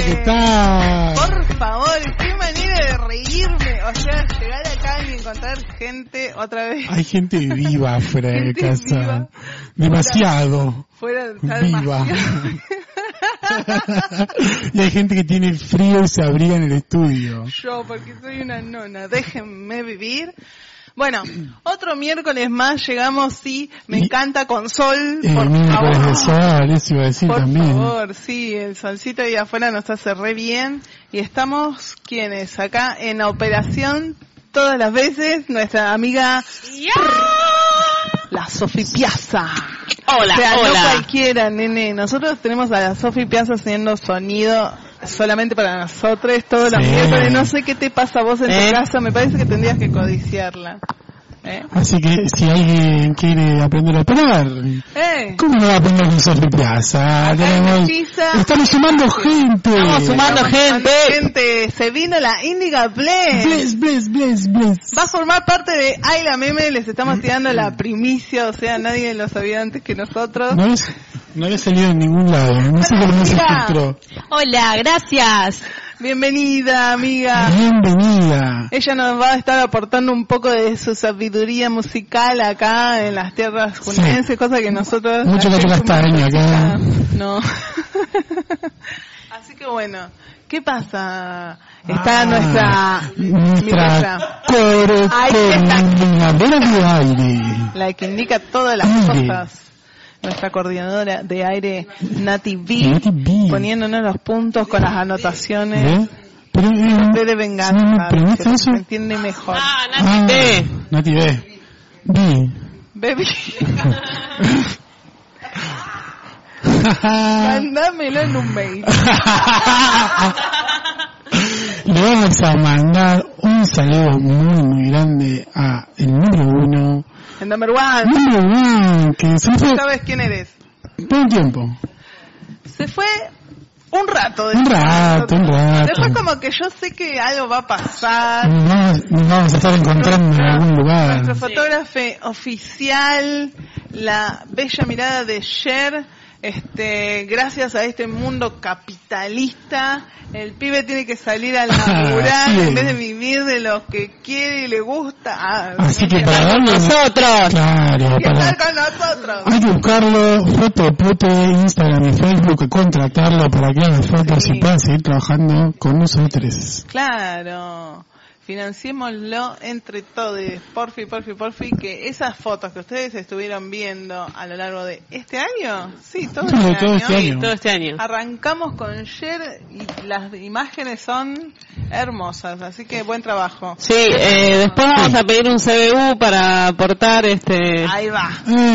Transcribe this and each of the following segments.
¿qué tal? Por favor, qué manera de reírme. O sea, llegar acá y encontrar gente otra vez. Hay gente viva fuera de casa. Viva. Demasiado. Fuera viva. Y hay gente que tiene frío y se abriga en el estudio. Yo, porque soy una nona. Déjenme vivir. Bueno, otro miércoles más llegamos, sí, me encanta, con sol, por miércoles favor. de sol, eso iba a decir por también. Por favor, sí, el solcito ahí afuera nos hace re bien. Y estamos, ¿quiénes? Acá en operación, todas las veces, nuestra amiga... La Sofi Piazza. Hola, o sea, hola. No cualquiera, nene. Nosotros tenemos a la Sofi Piazza haciendo sonido solamente para nosotros todos los miércoles. No sé qué te pasa a vos en tu casa, me parece que tendrías que codiciarla. Así que si alguien quiere aprender a operar, ¿cómo no va a aprender con Sofi Piazza? Estamos sumando gente. Estamos sumando gente. Se vino la Indica Bless. Bless. Va a formar parte de Ay la Meme. Les estamos tirando la primicia. O sea, nadie lo sabía antes que nosotros. No había salido en ningún lado. No sé cómo se filtró. Hola, gracias. Bienvenida, amiga. Bienvenida. Ella nos va a estar aportando un poco de su sabiduría musical acá en las tierras junienses, cosa que nosotros... Mucho castaño acá. No. Así que bueno, ¿qué pasa? Está nuestra coordinadora de aire. La que indica todas las cosas. Nuestra coordinadora de aire, Nati B, poniéndonos los puntos con las anotaciones. De venganza, se entiende mejor. Nati B. Nati B. Baby. Mándamelo en un mail. Le vamos a mandar un saludo muy grande a el número 1. El number one. Que se fue. ¿Sabes quién eres? Todo el tiempo. Se fue un rato. Un rato. Después como que yo sé que algo va a pasar. Nos vamos a estar encontrando en algún lugar. Nuestro fotógrafo oficial, la bella mirada de Cher. Gracias a este mundo capitalista, el pibe tiene que salir a laburar en vez de vivir de lo que quiere y le gusta. Así que para darle nosotros. Claro, estar con nosotros. Hay que buscarlo, foto, Instagram y Facebook, contratarlo para que haga fotos y pueda seguir trabajando con nosotros. Claro. Financiémoslo entre todos, porfi, que esas fotos que ustedes estuvieron viendo a lo largo de este año, todo este año. Arrancamos con Cher y las imágenes son hermosas, así que buen trabajo. Sí, después vamos a pedir un CBU para aportar Ahí va.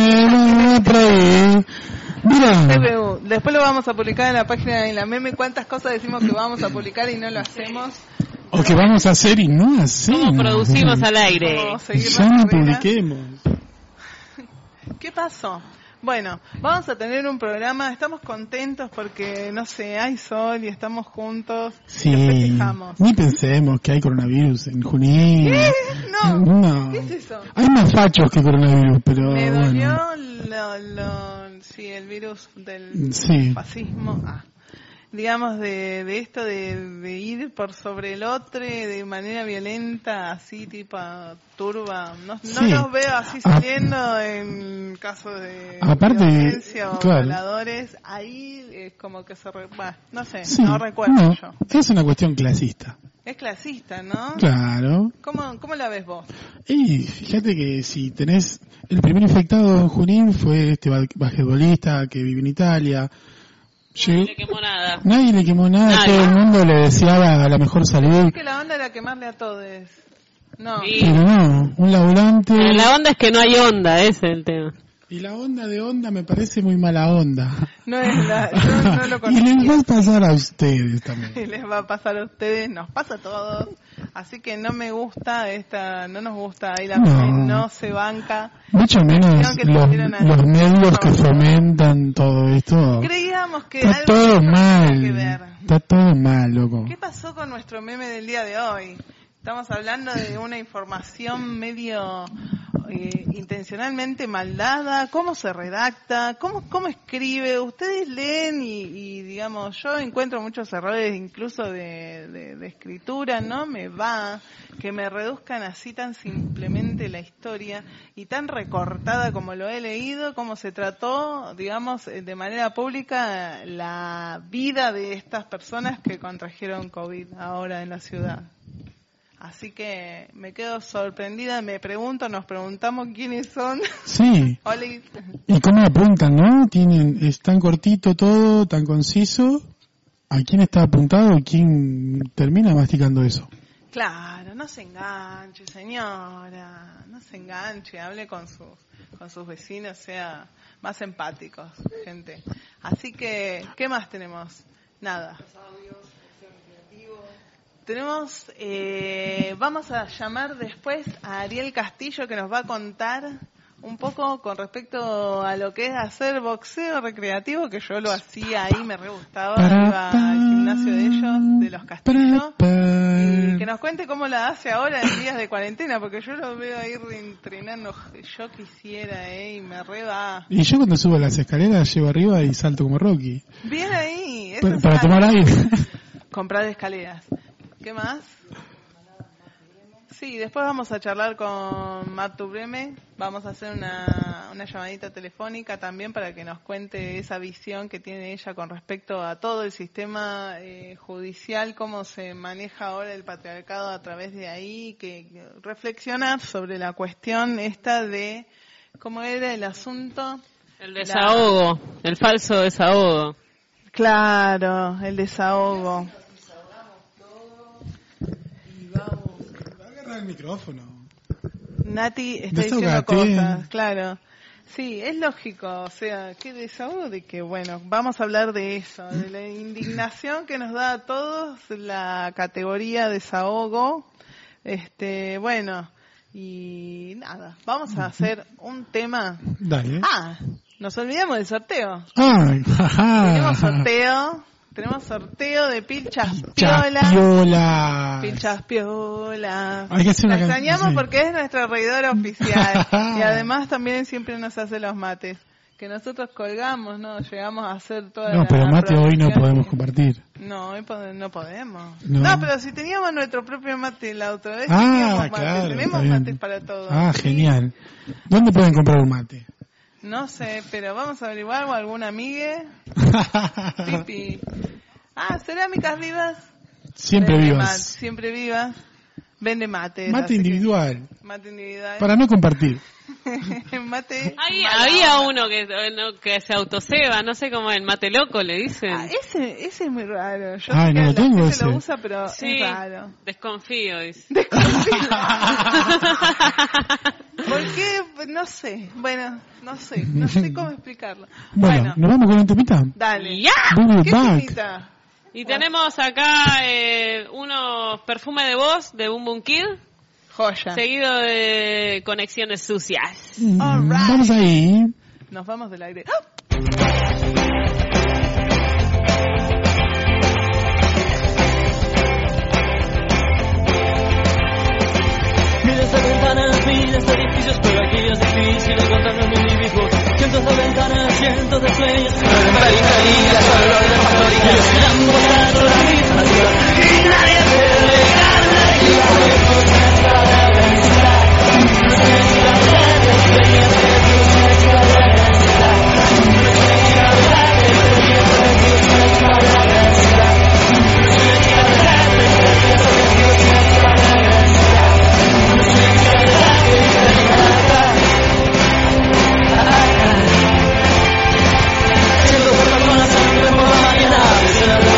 Mira. Después lo vamos a publicar en la página de la Meme. ¿Cuántas cosas decimos que vamos a publicar y no lo hacemos? O que vamos a hacer y no hacemos. ¿Cómo producimos al aire? Ya no publiquemos. ¿Qué pasó? Bueno, vamos a tener un programa, estamos contentos porque, no sé, hay sol y estamos juntos. Sí, ni pensemos que hay coronavirus en Junín. ¿Qué? No. ¿Qué es eso? Hay más fachos que coronavirus, pero me dolió bueno. el virus del fascismo. Digamos, de esto de ir por sobre el otro de manera violenta, así tipo turba. No los veo así saliendo en casos de violencia o violadores. Ahí es como que no sé, no recuerdo yo. Es una cuestión clasista. Es clasista, ¿no? Claro. ¿Cómo la ves vos? Y fíjate que si tenés... El primer infectado en Junín fue este basquetbolista que vive en Italia. Nadie le quemó nada. Nadie le quemó nada, todo el mundo le deseaba la mejor salud. Es que la onda era quemarle a todos. No. Sí. Pero no, un laburante... La onda es que no hay onda, ese es el tema. Y la onda de onda me parece muy mala onda. No es yo no lo conozco. Y les va a pasar a ustedes también. Y les va a pasar a ustedes, nos pasa a todos. Así que no me gusta no nos gusta ahí no se banca. Mucho menos los medios que fomentan todo esto. Creíamos que está algo todo mal. Que ver. Está todo mal, loco. ¿Qué pasó con nuestro meme del día de hoy? Estamos hablando de una información medio intencionalmente mal dada, cómo se redacta, cómo escribe. Ustedes leen y digamos, yo encuentro muchos errores incluso de escritura, no me va que me reduzcan así tan simplemente la historia y tan recortada como lo he leído, como se trató, digamos, de manera pública la vida de estas personas que contrajeron COVID ahora en la ciudad. Así que me quedo sorprendida, nos preguntamos quiénes son. Sí. ¿Y cómo apuntan, no? Es tan cortito todo, tan conciso. ¿A quién está apuntado y quién termina masticando eso? Claro, no se enganche, señora. No se enganche, hable con sus vecinos, sea más empáticos, gente. Así que, ¿qué más tenemos? Nada. Tenemos, vamos a llamar después a Ariel Castillo, que nos va a contar un poco con respecto a lo que es hacer boxeo recreativo, que yo lo hacía ahí, me re gustaba, iba al gimnasio de ellos, de los Castillos, y que nos cuente cómo la hace ahora en días de cuarentena, porque yo lo veo ahí reentrenando, yo quisiera, y me re va. Y yo cuando subo las escaleras llego arriba y salto como Rocky. Bien ahí. Para tomar aire. Comprar escaleras. ¿Qué más? Sí, después vamos a charlar con Martu Breme, vamos a hacer una llamadita telefónica también para que nos cuente esa visión que tiene ella con respecto a todo el sistema judicial, cómo se maneja ahora el patriarcado a través de ahí, que reflexionar sobre la cuestión esta de cómo era el asunto. El desahogo, el falso desahogo. Claro, el desahogo. El micrófono. Nati está diciendo cosas, claro. Sí, es lógico, o sea, qué desahogo de que, bueno, vamos a hablar de eso, de la indignación que nos da a todos la categoría desahogo. Bueno, y nada, vamos a hacer un tema. Dale. Nos olvidamos del sorteo. Tenemos sorteo de pilchas piolas. Pilchas piolas. Hay que hacer la extrañamos porque es nuestra reidora oficial. Y además también siempre nos hace los mates. Que nosotros colgamos, ¿no? Llegamos a hacer toda la... No, pero mate hoy no podemos compartir. No, hoy no podemos. No, pero si teníamos nuestro propio mate la otra vez, teníamos claro, tenemos mates para todos. Genial. ¿Dónde pueden comprar un mate? No sé, pero vamos a averiguar o alguna amigue. Pipi. Cerámicas Vivas. Siempre vivas. Siempre vivas. Vende mate. Mate individual. Mate individual. Para no compartir. Mate. Había uno que se autoceba, no sé cómo es, mate loco le dicen. Ese es muy raro. Yo no lo tengo ese. Lo usa, pero sí, es raro. Desconfío, dice. ¿Por qué? No sé. Bueno, no sé cómo explicarlo. Bueno, ¿nos vamos con un temita? Dale. ¡Ya! ¿Qué temita? Y tenemos acá unos perfumes de voz de Boom Boom Kid. Joya. Seguido de Conexiones Sucias. All right. Vamos ahí. Nos vamos del aire. Miles de ventanas, miles de edificios, pero aquí es difícil encontrar un individuo. Cientos de ventanas, cientos de sueños, pero en periferia solo de factoría. Esperando buscando la misma ciudad y nadie puede llegarme aquí. Siendo personas siempre por la mañana,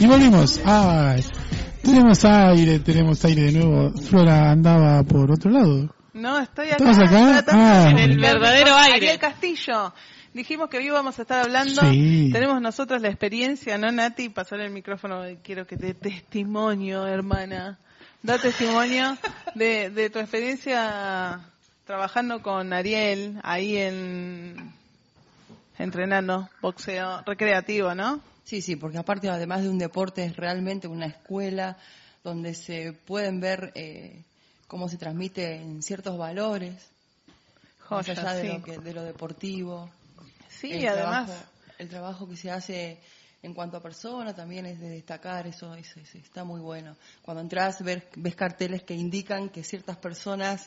Y volvimos. Ay, tenemos aire de nuevo. Flora andaba por otro lado. No, estoy acá. ¿Estás acá? En el verdadero aire. Ariel Castillo. Dijimos que hoy íbamos a estar hablando. Sí. Tenemos nosotros la experiencia, ¿no, Nati? Pasar el micrófono. Quiero que te testimonio, hermana. Da testimonio de tu experiencia trabajando con Ariel ahí entrenando boxeo recreativo, ¿no? Sí, porque aparte, además de un deporte, es realmente una escuela donde se pueden ver cómo se transmiten ciertos valores, más allá de lo deportivo. Sí, además el trabajo que se hace en cuanto a persona también es de destacar, eso está muy bueno. Cuando entras ves carteles que indican que ciertas personas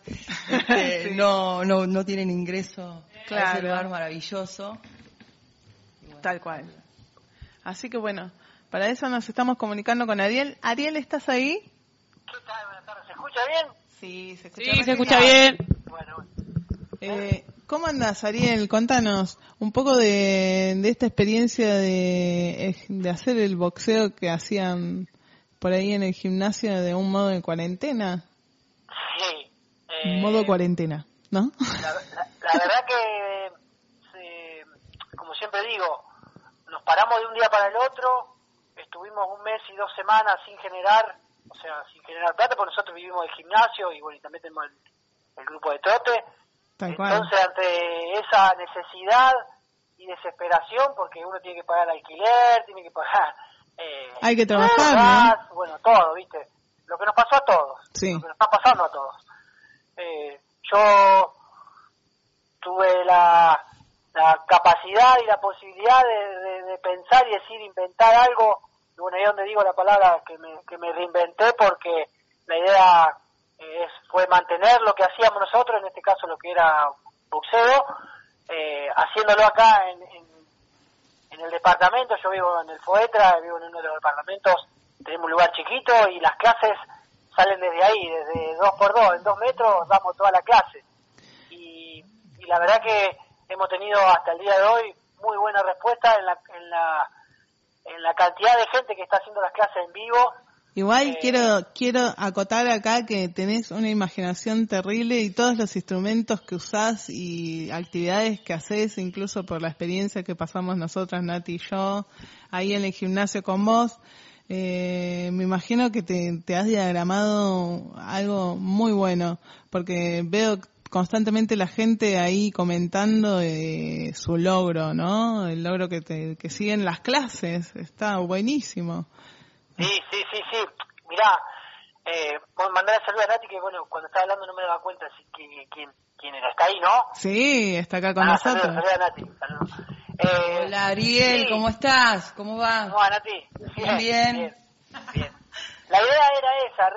no tienen ingreso a ese lugar maravilloso. Bueno, tal cual. Así que bueno, para eso nos estamos comunicando con Ariel. Ariel, ¿estás ahí? ¿Qué tal? Buenas tardes. ¿Se escucha bien? Sí, se escucha bien. Bueno. ¿Cómo andás, Ariel? Contanos un poco de esta experiencia de hacer el boxeo que hacían por ahí en el gimnasio de un modo de cuarentena. Sí. Modo cuarentena, ¿no? La verdad que, como siempre digo, nos paramos de un día para el otro, estuvimos 1 mes y 2 semanas sin generar plata, porque nosotros vivimos del gimnasio y bueno, y también tenemos el grupo de trote. Entonces, ante esa necesidad y desesperación, porque uno tiene que pagar alquiler, tiene que pagar... hay que trabajar, gas, ¿no? Bueno, todo, ¿viste? Lo que nos pasó a todos, sí. Lo que nos está pasando a todos. Yo tuve la capacidad y la posibilidad de pensar y decir, inventar algo, y bueno, ahí es donde digo la palabra que me reinventé, porque la idea... fue mantener lo que hacíamos nosotros, en este caso lo que era boxeo, haciéndolo acá en el departamento. Yo vivo en el Foetra, vivo en uno de los departamentos, tenemos un lugar chiquito y las clases salen desde ahí, desde 2x2, en 2 metros damos toda la clase. Y la verdad que hemos tenido hasta el día de hoy muy buena respuesta en la cantidad de gente que está haciendo las clases en vivo. Igual quiero acotar acá que tenés una imaginación terrible y todos los instrumentos que usás y actividades que haces, incluso por la experiencia que pasamos nosotras, Nati y yo, ahí en el gimnasio con vos, me imagino que te has diagramado algo muy bueno, porque veo constantemente la gente ahí comentando su logro, ¿no? El logro que siguen las clases, está buenísimo. Sí. Mirá, mandar a saludar a Nati, que bueno, cuando estaba hablando no me daba cuenta quién era. ¿Está ahí, no? Sí, está acá con nosotros. Saludos a Nati. Hola, Ariel, sí. ¿Cómo estás? ¿Cómo va? ¿Cómo va, Nati? Bien. La idea era esa,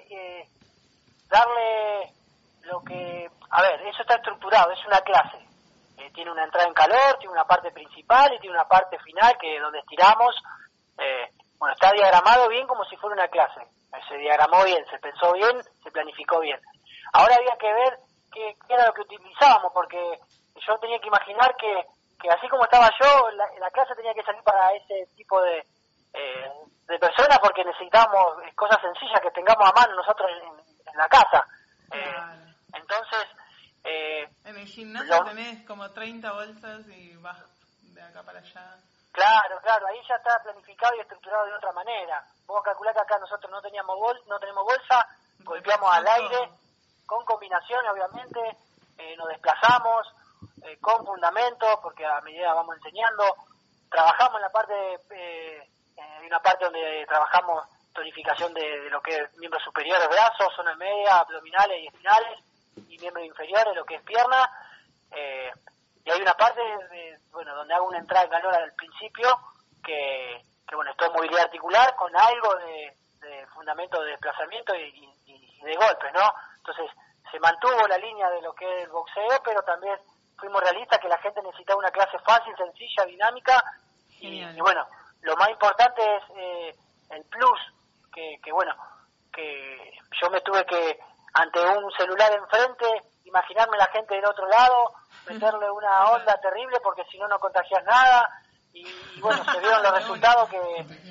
darle lo que... A ver, eso está estructurado, es una clase. Tiene una entrada en calor, tiene una parte principal y tiene una parte final que donde estiramos... Bueno, está diagramado bien como si fuera una clase. Se diagramó bien, se pensó bien, se planificó bien. Ahora había que ver qué era lo que utilizábamos, porque yo tenía que imaginar que así como estaba yo, la clase tenía que salir para ese tipo de personas, porque necesitábamos cosas sencillas que tengamos a mano nosotros en la casa. Entonces... en el gimnasio tenés como 30 bolsas y vas de acá para allá. Claro, ahí ya está planificado y estructurado de otra manera. Vos calculás que acá nosotros no tenemos bolsa, golpeamos al aire, con combinaciones obviamente, nos desplazamos, con fundamentos, porque a medida vamos enseñando, trabajamos en la parte, hay una parte donde trabajamos tonificación de lo que es miembros superiores, brazos, zona media, abdominales y espinales, y miembros inferiores, lo que es pierna, y hay una parte donde hago una entrada en calor al principio que bueno, esto es movilidad articular con algo de fundamento de desplazamiento y de golpes, ¿no? Entonces se mantuvo la línea de lo que es el boxeo, pero también fuimos realistas que la gente necesitaba una clase fácil, sencilla, dinámica y bueno, lo más importante es el plus que yo me tuve que, ante un celular enfrente, imaginarme la gente del otro lado, meterle una onda terrible porque si no contagias nada, y bueno, se vieron los resultados que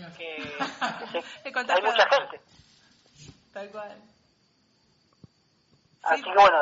hay mucha gente. Tal cual. Así que bueno.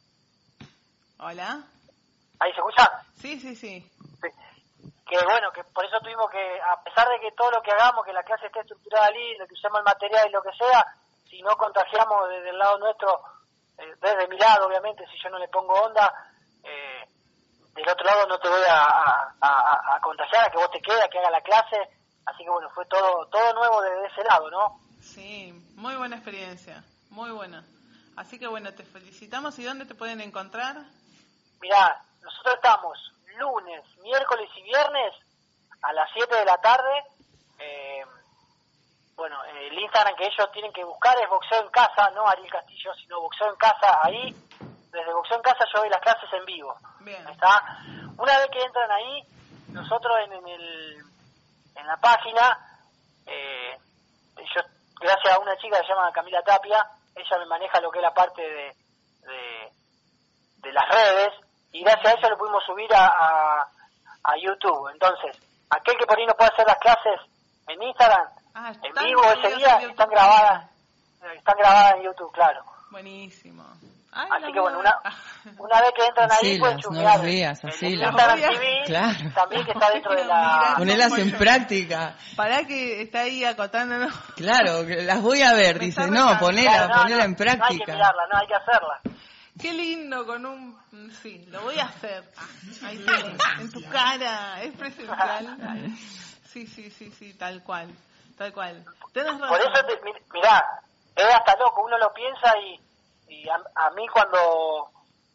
Hola. ¿Ahí se escucha? Sí. Que bueno, que por eso tuvimos que, a pesar de que todo lo que hagamos, que la clase esté estructurada lindo, que usemos el material y lo que sea, si no contagiamos desde el lado nuestro, desde mi lado obviamente, si yo no le pongo onda, del otro lado no te voy a contagiar, a que vos te quedes, a que haga la clase, así que bueno, fue todo nuevo desde ese lado, ¿no? Sí, muy buena experiencia, muy buena. Así que bueno, te felicitamos. ¿Y dónde te pueden encontrar? Mirá, nosotros estamos lunes, miércoles y viernes a las 7 de la tarde. Bueno, el Instagram que ellos tienen que buscar es Boxeo en Casa, no Ariel Castillo, sino Boxeo en Casa. Ahí, desde Boxeo en Casa yo doy las clases en vivo. Bien. ¿Está? Una vez que entran ahí, nosotros en la página, yo, gracias a una chica que se llama Camila Tapia, ella me maneja lo que es la parte de las redes, y gracias a ella lo pudimos subir a YouTube. Entonces, aquel que por ahí no puede hacer las clases en Instagram, en vivo ese día, están grabadas en YouTube, claro. Buenísimo. Así que bueno, una vez que entran ahí, pueden chusmear. No veas, así el Instagram TV, claro. también que está dentro de la... Ponelas en práctica. Pará que está ahí acotándonos. Claro, las voy a ver, dice, no, ponela en práctica. No hay que mirarla, no hay que hacerla. Qué lindo con un... Sí, lo voy a hacer. Ahí tienes, en tu cara, es presencial. Sí, tal cual. Tenés razón. Por eso, mirá, es hasta loco, uno lo piensa y a mí cuando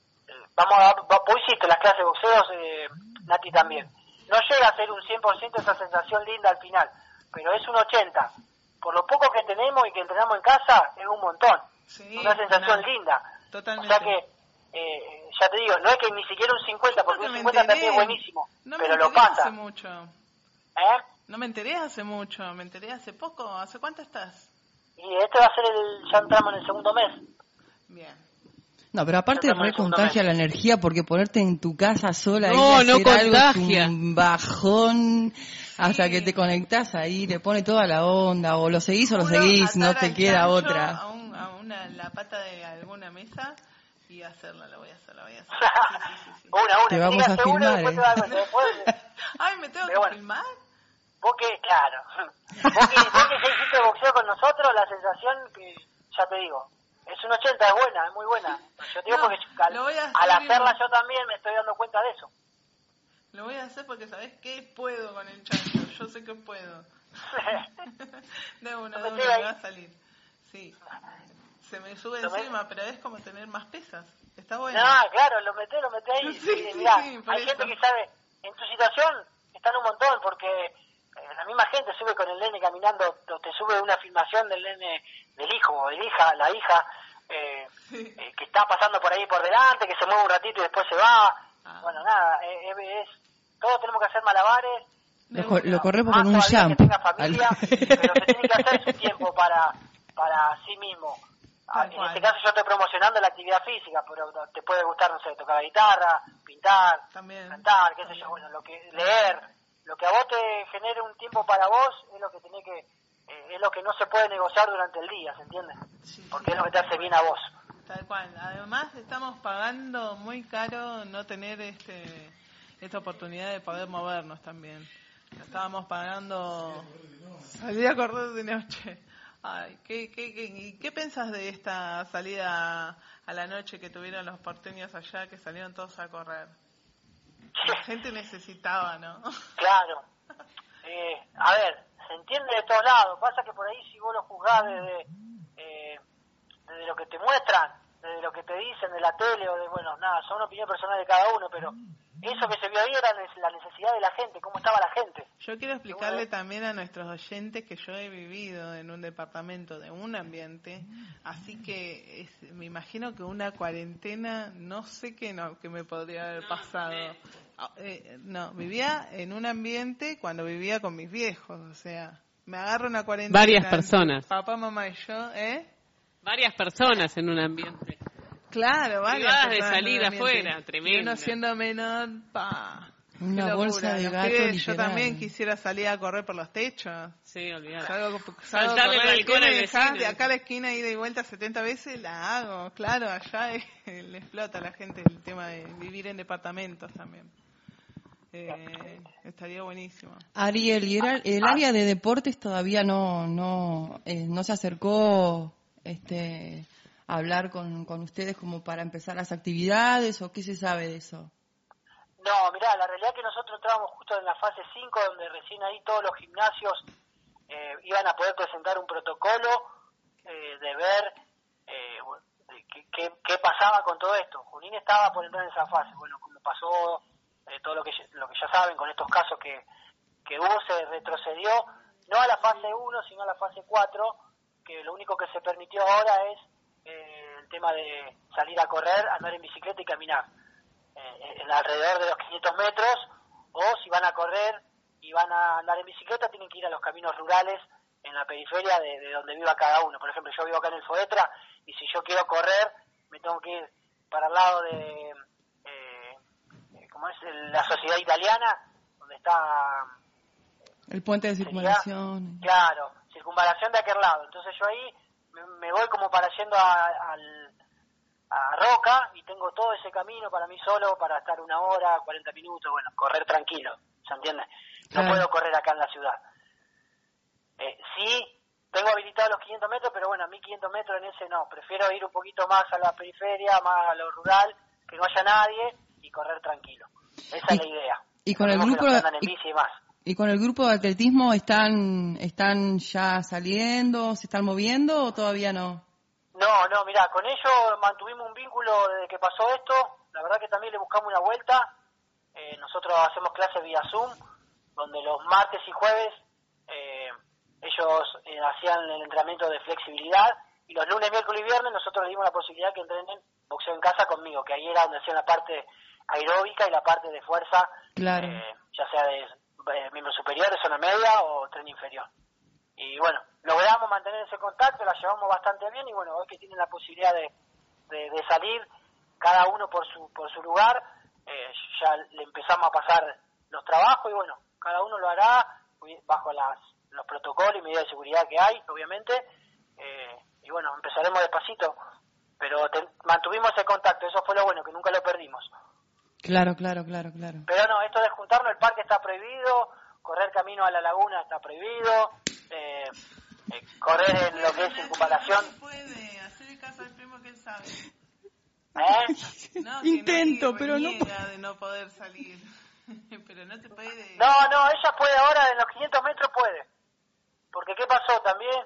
vos hiciste las clases de boxeos, Nati también, no llega a ser un 100% esa sensación linda al final, pero es un 80%. Por lo poco que tenemos y que entrenamos en casa, es un montón. Sí, una sensación linda. Totalmente. O sea que, ya te digo, no es que ni siquiera un 50, porque un 50 también es buenísimo, pero lo pasa. Mucho. ¿Eh? No me enteré hace mucho, me enteré hace poco. ¿Hace cuánto estás? Y este va a ser ya entramos en el segundo mes. Bien. No, pero aparte recontagia la energía, porque ponerte en tu casa sola y no hacer contagia. algo es un bajón hasta que te conectás ahí, le pone toda la onda, o lo seguís o lo seguís, no te queda otra. A la pata de alguna mesa y hacerla, la voy a hacer. Sí. Una. Te vamos a filmar, Ay, ¿me tengo que filmar? Vos que hiciste boxeo con nosotros, la sensación que, ya te digo, es un 80, es buena, es muy buena. Yo te digo porque al hacerla yo también me estoy dando cuenta de eso. Lo voy a hacer porque sabés que puedo con el chancho, yo sé que puedo. de una, me va a salir. Sí. Se me sube encima, pero es como tener más pesas. Está bueno. No, claro, lo meté ahí. Sí, mirá, hay gente que sabe, en tu situación están un montón, porque la misma gente sube con el nene caminando, te sube una filmación del nene, del hijo o de la hija, que está pasando por ahí por delante, que se mueve un ratito y después se va. Bueno, nada, todos tenemos que hacer malabares. Lo corremos con un jump. Que tenga familia, pero se tiene que hacer su tiempo para sí mismo. En este caso yo estoy promocionando la actividad física, pero te puede gustar, no sé, tocar la guitarra, pintar, también, cantar, qué sé yo, bueno, leer, lo que a vos te genere un tiempo para vos es lo que es lo que no se puede negociar durante el día, ¿se entiende? Sí, porque es lo que te hace bien a vos. Tal cual. Además estamos pagando muy caro no tener esta oportunidad de poder movernos también. Estábamos pagando salir a correr de noche. Ay, ¿qué pensás de esta salida a la noche que tuvieron los porteños allá, que salieron todos a correr? La gente necesitaba, ¿no? Claro. A ver, se entiende de todos lados. Pasa que por ahí si vos lo juzgás desde lo que te muestran, desde lo que te dicen de la tele o bueno, nada, son opiniones personales de cada uno, pero eso que se vio ahí era la necesidad de la gente, cómo estaba la gente. Yo quiero explicarle también a nuestros oyentes que yo he vivido en un departamento de un ambiente, así que me imagino que una cuarentena, no sé qué me podría haber pasado. Vivía en un ambiente cuando vivía con mis viejos, o sea, me agarro una cuarentena. Varias personas. Papá, mamá y yo, Varias personas en un ambiente. Claro, varias de salir afuera, tremendo. Y uno siendo menor, Una bolsa de gato literal. Yo también quisiera salir a correr por los techos. Sí, olvidar. Saltarle el balcón al vecino. De acá a la esquina, ida y vuelta 70 veces, la hago. Claro, allá le explota a la gente el tema de vivir en departamentos también. Estaría buenísimo. Ariel, ¿y el área de deportes todavía no se acercó a hablar con ustedes como para empezar las actividades o qué se sabe de eso? No, mirá, la realidad es que nosotros estábamos justo en la fase 5, donde recién ahí todos los gimnasios iban a poder presentar un protocolo de ver qué pasaba con todo esto. Junín estaba por entrar en esa fase. Bueno, como pasó todo lo que ya saben con estos casos que hubo, se retrocedió no a la fase 1, sino a la fase 4, que lo único que se permitió ahora es el tema de salir a correr, andar en bicicleta y caminar alrededor de los 500 metros, o si van a correr y van a andar en bicicleta, tienen que ir a los caminos rurales en la periferia de donde viva cada uno. Por ejemplo, yo vivo acá en el Foetra, y si yo quiero correr, me tengo que ir para el lado de ¿cómo es? La Sociedad Italiana, donde está el puente de circunvalación. Claro, circunvalación de aquel lado. Entonces yo ahí me voy como para yendo a Roca, y tengo todo ese camino para mí solo, para estar 1 hora, 40 minutos, bueno, correr tranquilo, ¿se entiende? No puedo correr acá en la ciudad. Sí, tengo habilitado los 500 metros, pero bueno, a mí 500 metros en ese no. Prefiero ir un poquito más a la periferia, más a lo rural, que no haya nadie, y correr tranquilo. Esa es la idea. Y con el grupo y con el grupo de atletismo están ya saliendo, se están moviendo o todavía no. No, mirá, con ellos mantuvimos un vínculo desde que pasó esto. La verdad que también le buscamos una vuelta. Nosotros hacemos clases vía Zoom, donde los martes y jueves ellos hacían el entrenamiento de flexibilidad, y los lunes, miércoles y viernes nosotros les dimos la posibilidad que entrenen boxeo en casa conmigo, que ahí era donde hacían la parte aeróbica y la parte de fuerza, claro. Ya sea de miembros superiores, zona media o tren inferior. Y bueno, logramos mantener ese contacto, la llevamos bastante bien, y bueno, hoy que tienen la posibilidad de salir cada uno por su lugar, ya le empezamos a pasar los trabajos, y bueno, cada uno lo hará bajo los protocolos y medidas de seguridad que hay, obviamente, y bueno, empezaremos despacito, pero mantuvimos ese contacto, eso fue lo bueno, que nunca lo perdimos. Claro. Pero no, esto de juntarnos, el parque está prohibido, correr camino a la laguna está prohibido, correr en lo que es circunvalación. No puede hacer caso al primo que él sabe. No, intento, pero no de no poder salir. Pero no te puede. No, ella puede ahora, en los 500 metros puede. Porque ¿qué pasó? También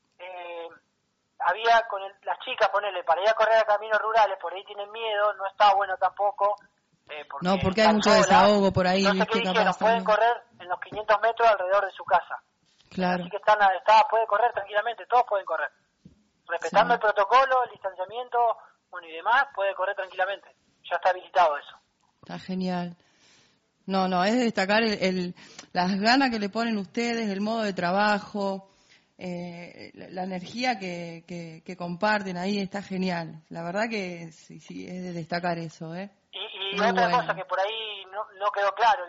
había con las chicas, ponele, para ir a correr a caminos rurales, por ahí tienen miedo, no está bueno tampoco. Porque hay mucho desahogo por ahí. No sé qué dijeron, pueden correr en los 500 metros alrededor de su casa. Claro. Así que puede correr tranquilamente, todos pueden correr. Respetando el protocolo, el distanciamiento, bueno, y demás, puede correr tranquilamente. Ya está habilitado eso. Está genial. No, es de destacar las ganas que le ponen ustedes, el modo de trabajo, la energía que comparten ahí, está genial. La verdad que sí, es de destacar eso, Y otra cosa que por ahí no quedó claro,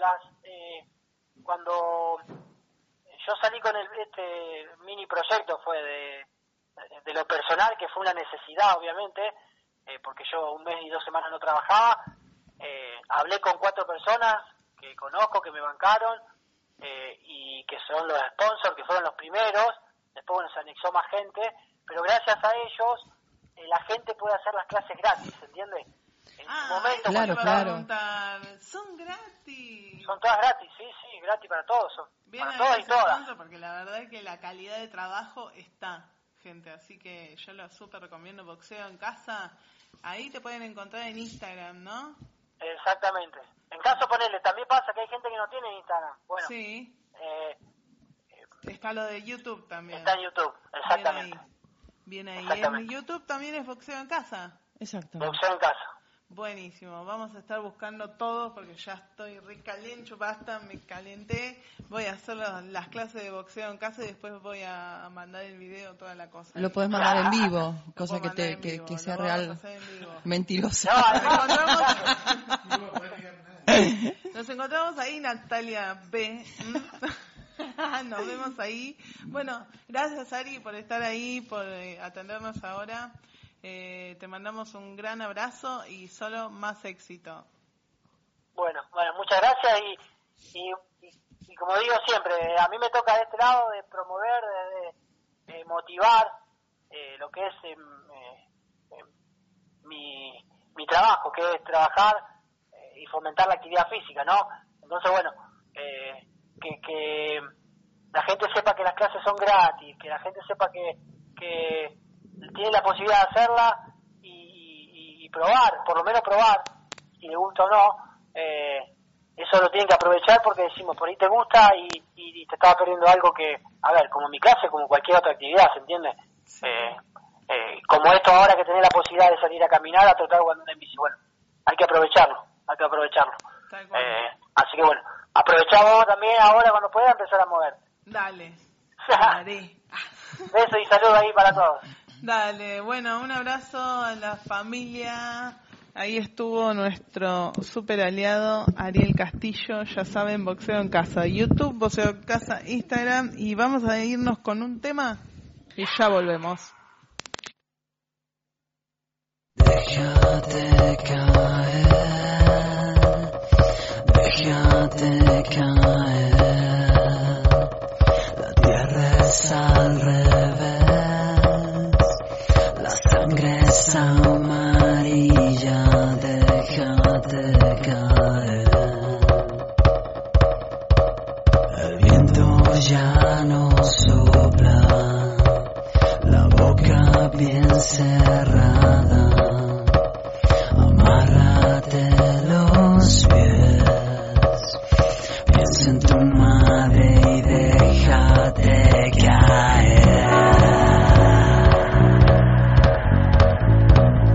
cuando yo salí con este mini proyecto fue de lo personal, que fue una necesidad, obviamente, porque yo 1 mes y 2 semanas no trabajaba. Hablé con 4 personas que conozco, que me bancaron, y que son los sponsors, que fueron los primeros. Después, bueno, se anexó más gente, pero gracias a ellos la gente puede hacer las clases gratis, ¿entiendes? En su momento, claro. Son gratis. Son todas gratis, sí, gratis para todos. Para todas y todas. Porque la verdad es que la calidad de trabajo está, gente. Así que yo lo súper recomiendo, Boxeo en Casa. Ahí te pueden encontrar en Instagram, ¿no? Exactamente. En caso, ponele, también pasa que hay gente que no tiene Instagram. Bueno, sí. Está lo de YouTube también. Está en YouTube, exactamente. Bien ahí. En YouTube también es Boxeo en Casa. Exacto. Boxeo en Casa. Buenísimo, vamos a estar buscando todos porque ya estoy recaliente, basta, me calenté. Voy a hacer las clases de boxeo en casa y después voy a mandar el video, toda la cosa. Lo podés mandar en vivo, cosa que sea real, mentirosa. No, Nos encontramos ahí, Natalia B. Nos vemos ahí. Bueno, gracias Ari por estar ahí, por atendernos ahora. Te mandamos un gran abrazo y solo más éxito. Bueno, muchas gracias y como digo siempre, a mí me toca de este lado de promover, de motivar lo que es mi trabajo, que es trabajar y fomentar la actividad física, ¿no? Entonces, bueno, que la gente sepa que las clases son gratis, que la gente sepa que tiene la posibilidad de hacerla y probar, por lo menos probar, si le gusta o no. Eso lo tienen que aprovechar porque decimos, por ahí te gusta y te estaba perdiendo algo que, a ver, como mi clase, como cualquier otra actividad, ¿se entiende? Como esto ahora que tenés la posibilidad de salir a caminar, a trotar o andar en bici, bueno, hay que aprovecharlo. Así que bueno, aprovechamos también ahora cuando pueda empezar a mover. Dale. Beso y saludos ahí para todos. Dale, bueno, un abrazo a la familia. Ahí estuvo nuestro super aliado Ariel Castillo, ya saben, Boxeo en Casa, YouTube, Boxeo en Casa, Instagram, y vamos a irnos con un tema y ya volvemos. Déjate caer, la tierra es al revés, la sangre es amarilla, déjate caer, el viento ya no sopla, la boca bien cerrada, amárrate los pies, piensa en tu madre y déjate caer.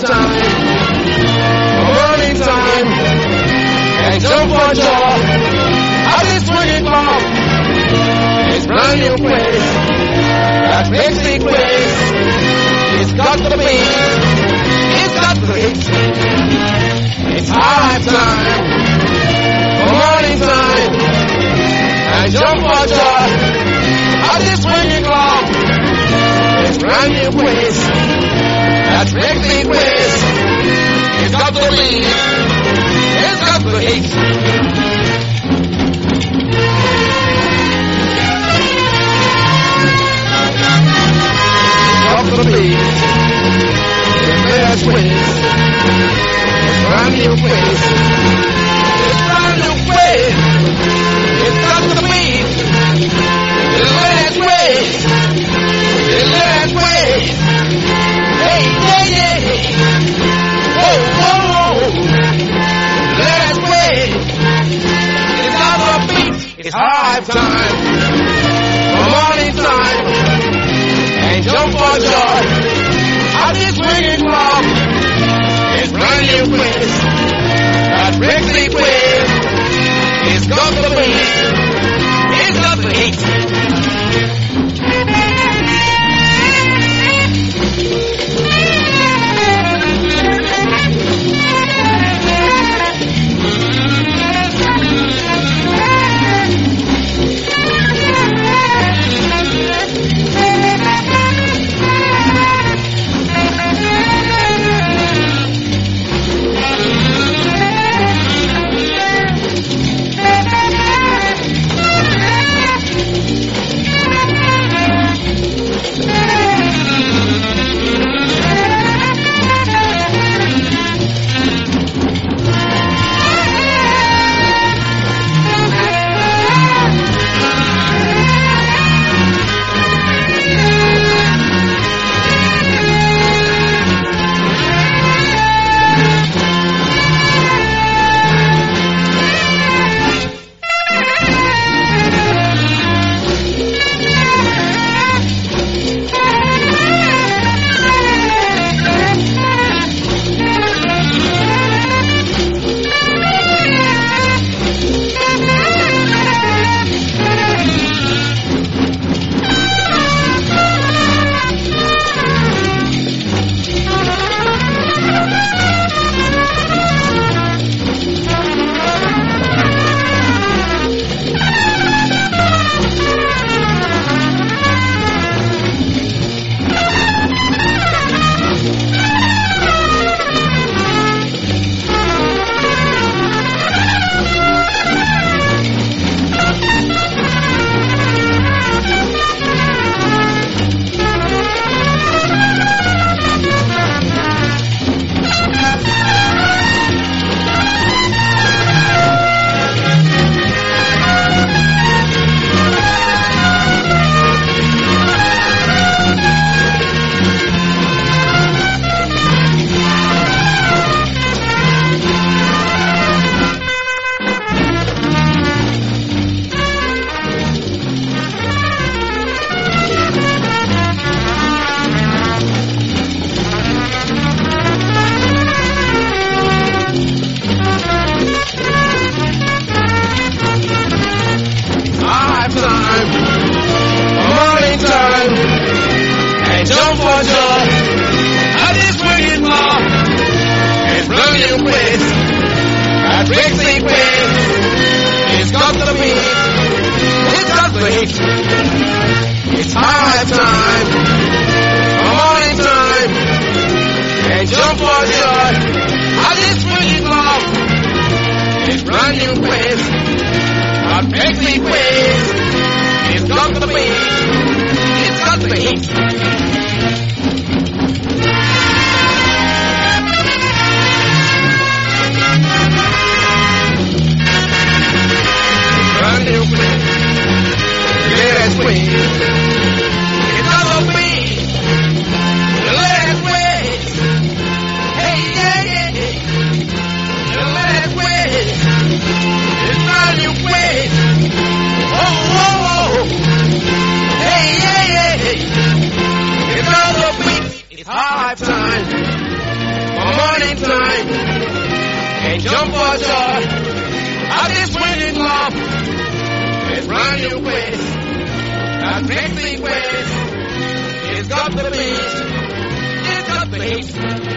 time, morning time, and jump for joy. At this swinging clock, it's brand new place, that makes me place. It's got the beat, it's got the hit. It's high time, morning time, and jump for joy. At this swinging clock, it's brand new place, that makes me place. It's got the beat, it's got the hit. Off the beat, it's best ways, it's brand new ways, it's brand new ways, it's got the beat, it's best ways, it's best ways, hey, yeah, yeah, whoa, whoa, whoa, best ways, it's got the beat, it's high time, morning time, and jump for joy. At this swinging clock, it's brand new place, that Wrigley place. It's got the beat, it's got the heat. It's high time, morning time, and jump for joy. At this swinging clock, it's brand new place, a Wrigley place. It's got the beat, it's got the heat. Brand new place, let's wait. It's got the beat, let's wait. Hey, yeah, yeah, let's wait. It's brand new place. Oh, oh, oh. Hey, yeah, yeah, it's got the Hey, jump for joy of this winning love. It's run your ways, a drifting ways. It's got the beast, it's got the heat.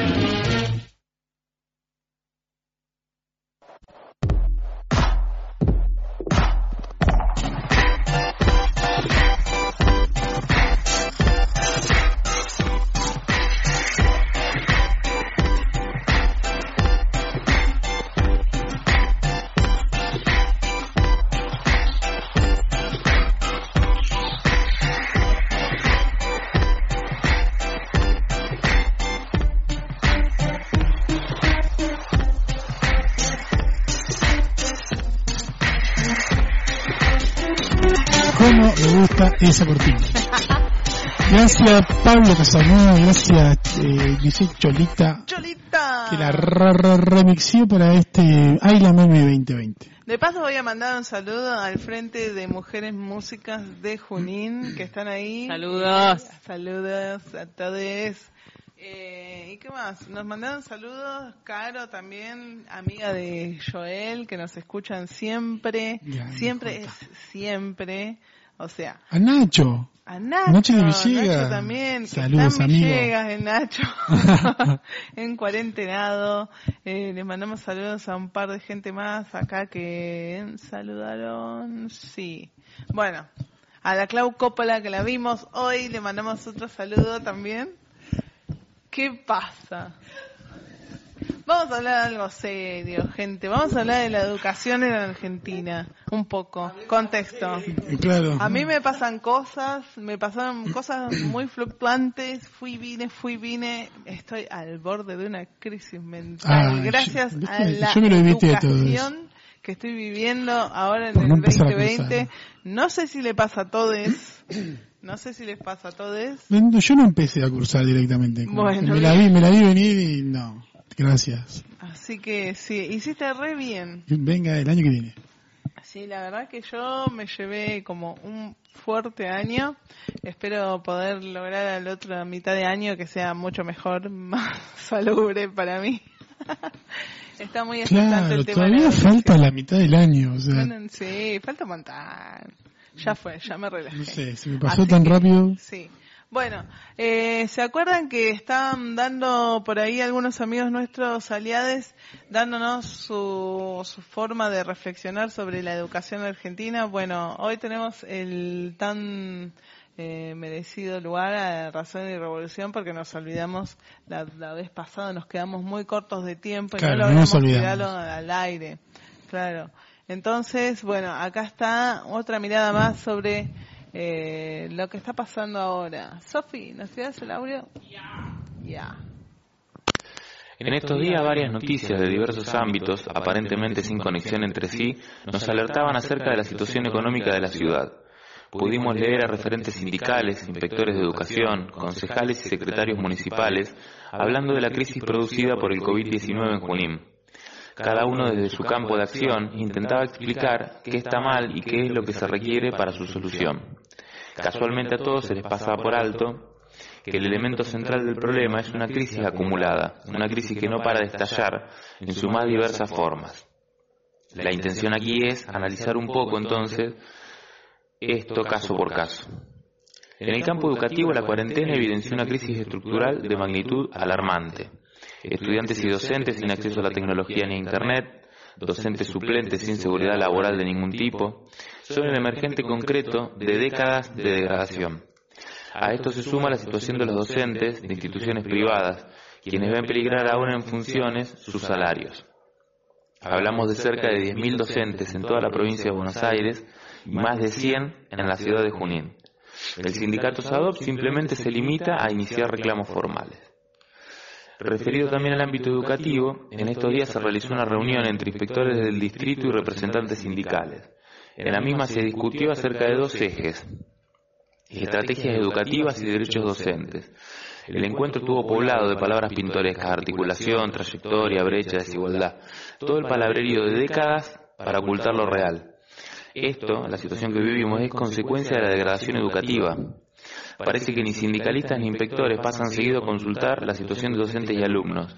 Cómo me gusta esa cortina. Gracias Pablo Casanova, gracias dice Cholita, que la remixió para este Ayla Meme 2020. De paso voy a mandar un saludo al Frente de Mujeres Músicas de Junín, que están ahí. Saludos. Saludos a todos. ¿Y qué más? Nos mandaron saludos, Caro también, amiga de Joel, que nos escuchan siempre, siempre, o sea. A Nacho. Nacho de Villegas. Nacho también, saludos, amigo. Villegas, el Nacho, en cuarentenado. Les mandamos saludos a un par de gente más acá que saludaron, sí. Bueno, a la Clau Coppola que la vimos hoy, le mandamos otro saludo también. ¿Qué pasa? Vamos a hablar de algo serio, gente. Vamos a hablar de la educación en Argentina. Un poco. Contexto. Claro. A mí me pasaron cosas muy fluctuantes. Fui, vine. Estoy al borde de una crisis mental. Gracias a la educación que estoy viviendo ahora en el 2020. No sé si le pasa a todos. No sé si les pasa a todos. Yo no empecé a cursar directamente. Bueno, me la vi venir y no. Gracias. Así que sí, hiciste re bien. Venga, el año que viene. Sí, la verdad que yo me llevé como un fuerte año. Espero poder lograr a la otra mitad de año que sea mucho mejor, más salubre para mí. Está muy estresante el tema. Todavía falta la mitad del año. O sea. Bueno, sí, falta un montón. Ya fue, ya me relajé. No sé, se me pasó tan rápido. Sí. Bueno, ¿se acuerdan que están dando por ahí algunos amigos nuestros aliados dándonos su forma de reflexionar sobre la educación argentina? Bueno, hoy tenemos el tan merecido lugar a Razón y Revolución porque nos olvidamos la vez pasada, nos quedamos muy cortos de tiempo y no logramos tirarlo al aire. Claro. Entonces, bueno, acá está otra mirada más sobre lo que está pasando ahora. Sofi, ¿nos tiras el audio? Ya. En estos días varias noticias de diversos ámbitos, aparentemente sin conexión entre sí, nos alertaban acerca de la situación económica de la ciudad. Pudimos leer a referentes sindicales, inspectores de educación, concejales y secretarios municipales, hablando de la crisis producida por el COVID-19 en Junín. Cada uno desde su campo de acción intentaba explicar qué está mal y qué es lo que se requiere para su solución. Casualmente a todos se les pasaba por alto que el elemento central del problema es una crisis acumulada, una crisis que no para de estallar en sus más diversas formas. La intención aquí es analizar un poco entonces esto caso por caso. En el campo educativo la cuarentena evidenció una crisis estructural de magnitud alarmante. Estudiantes y docentes sin acceso a la tecnología ni a Internet, docentes suplentes sin seguridad laboral de ningún tipo, son el emergente concreto de décadas de degradación. A esto se suma la situación de los docentes de instituciones privadas, quienes ven peligrar ahora en funciones sus salarios. Hablamos de cerca de 10.000 docentes en toda la provincia de Buenos Aires y más de 100 en la ciudad de Junín. El sindicato SADOP simplemente se limita a iniciar reclamos formales. Referido también al ámbito educativo, en estos días se realizó una reunión entre inspectores del distrito y representantes sindicales. En la misma se discutió acerca de dos ejes: estrategias educativas y derechos docentes. El encuentro estuvo poblado de palabras pintorescas: articulación, trayectoria, brecha, desigualdad. Todo el palabrerío de décadas para ocultar lo real. Esto, la situación que vivimos, es consecuencia de la degradación educativa. Parece que ni sindicalistas ni inspectores pasan seguido a consultar la situación de docentes y alumnos,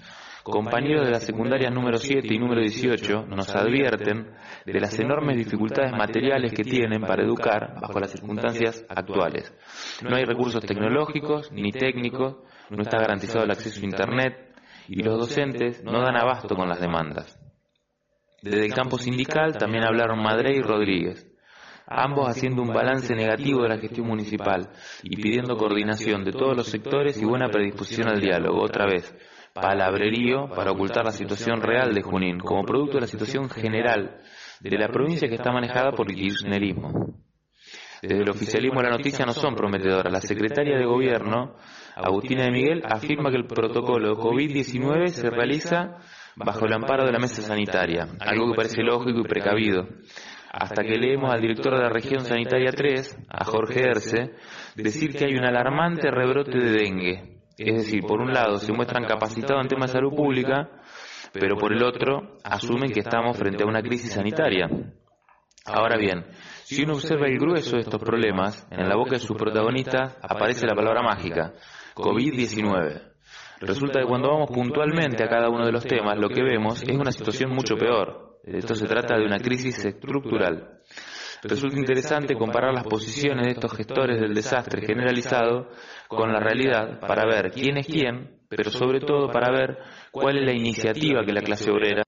compañeros de las secundarias número 7 y número 18 nos advierten de las enormes dificultades materiales que tienen para educar bajo las circunstancias actuales. No hay recursos tecnológicos ni técnicos, no está garantizado el acceso a Internet y los docentes no dan abasto con las demandas. Desde el campo sindical también hablaron Madre y Rodríguez, ambos haciendo un balance negativo de la gestión municipal y pidiendo coordinación de todos los sectores y buena predisposición al diálogo. Otra vez, palabrerío para ocultar la situación real de Junín, como producto de la situación general de la provincia que está manejada por el kirchnerismo. Desde el oficialismo las noticias no son prometedoras. La secretaria de Gobierno, Agustina de Miguel, afirma que el protocolo COVID-19 se realiza bajo el amparo de la mesa sanitaria, algo que parece lógico y precavido, hasta que leemos al director de la región sanitaria 3, a Jorge Erce, decir que hay un alarmante rebrote de dengue. Es decir, por un lado se muestran capacitados en temas de salud pública, pero por el otro asumen que estamos frente a una crisis sanitaria. Ahora bien, si uno observa el grueso de estos problemas, en la boca de sus protagonistas aparece la palabra mágica, COVID-19. Resulta que cuando vamos puntualmente a cada uno de los temas, lo que vemos es una situación mucho peor. Esto se trata de una crisis estructural. Resulta interesante comparar las posiciones de estos gestores del desastre generalizado con la realidad para ver quién es quién, pero sobre todo para ver cuál es la iniciativa que la clase obrera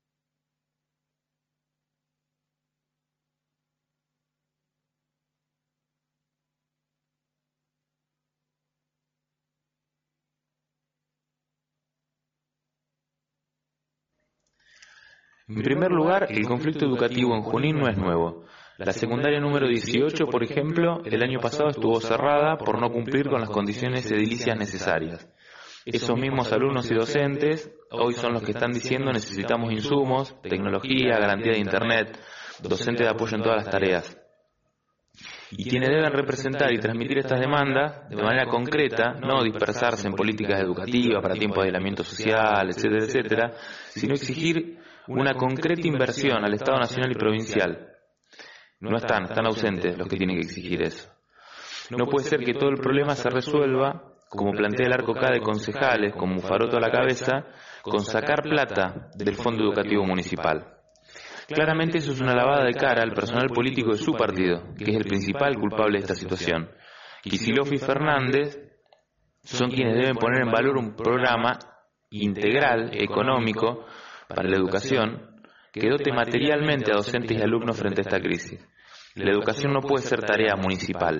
En primer lugar, el conflicto educativo en Junín no es nuevo. La secundaria número 18, por ejemplo, el año pasado estuvo cerrada por no cumplir con las condiciones edilicias necesarias. Esos mismos alumnos y docentes hoy son los que están diciendo necesitamos insumos, tecnología, garantía de Internet, docentes de apoyo en todas las tareas. Y quienes deben representar y transmitir estas demandas de manera concreta, no dispersarse en políticas educativas para tiempos de aislamiento social, etcétera, etcétera, sino exigir una concreta inversión al Estado nacional y provincial. No están ausentes los que tienen que exigir eso. No puede ser que todo el problema se resuelva, como plantea el Arco K de concejales, con Mufaroto a la cabeza, con sacar plata del Fondo Educativo Municipal. Claramente eso es una lavada de cara al personal político de su partido, que es el principal culpable de esta situación. Kicillof y Fernández son quienes deben poner en valor un programa integral, económico, para la educación, que dote materialmente a docentes y alumnos frente a esta crisis. La educación no puede ser tarea municipal.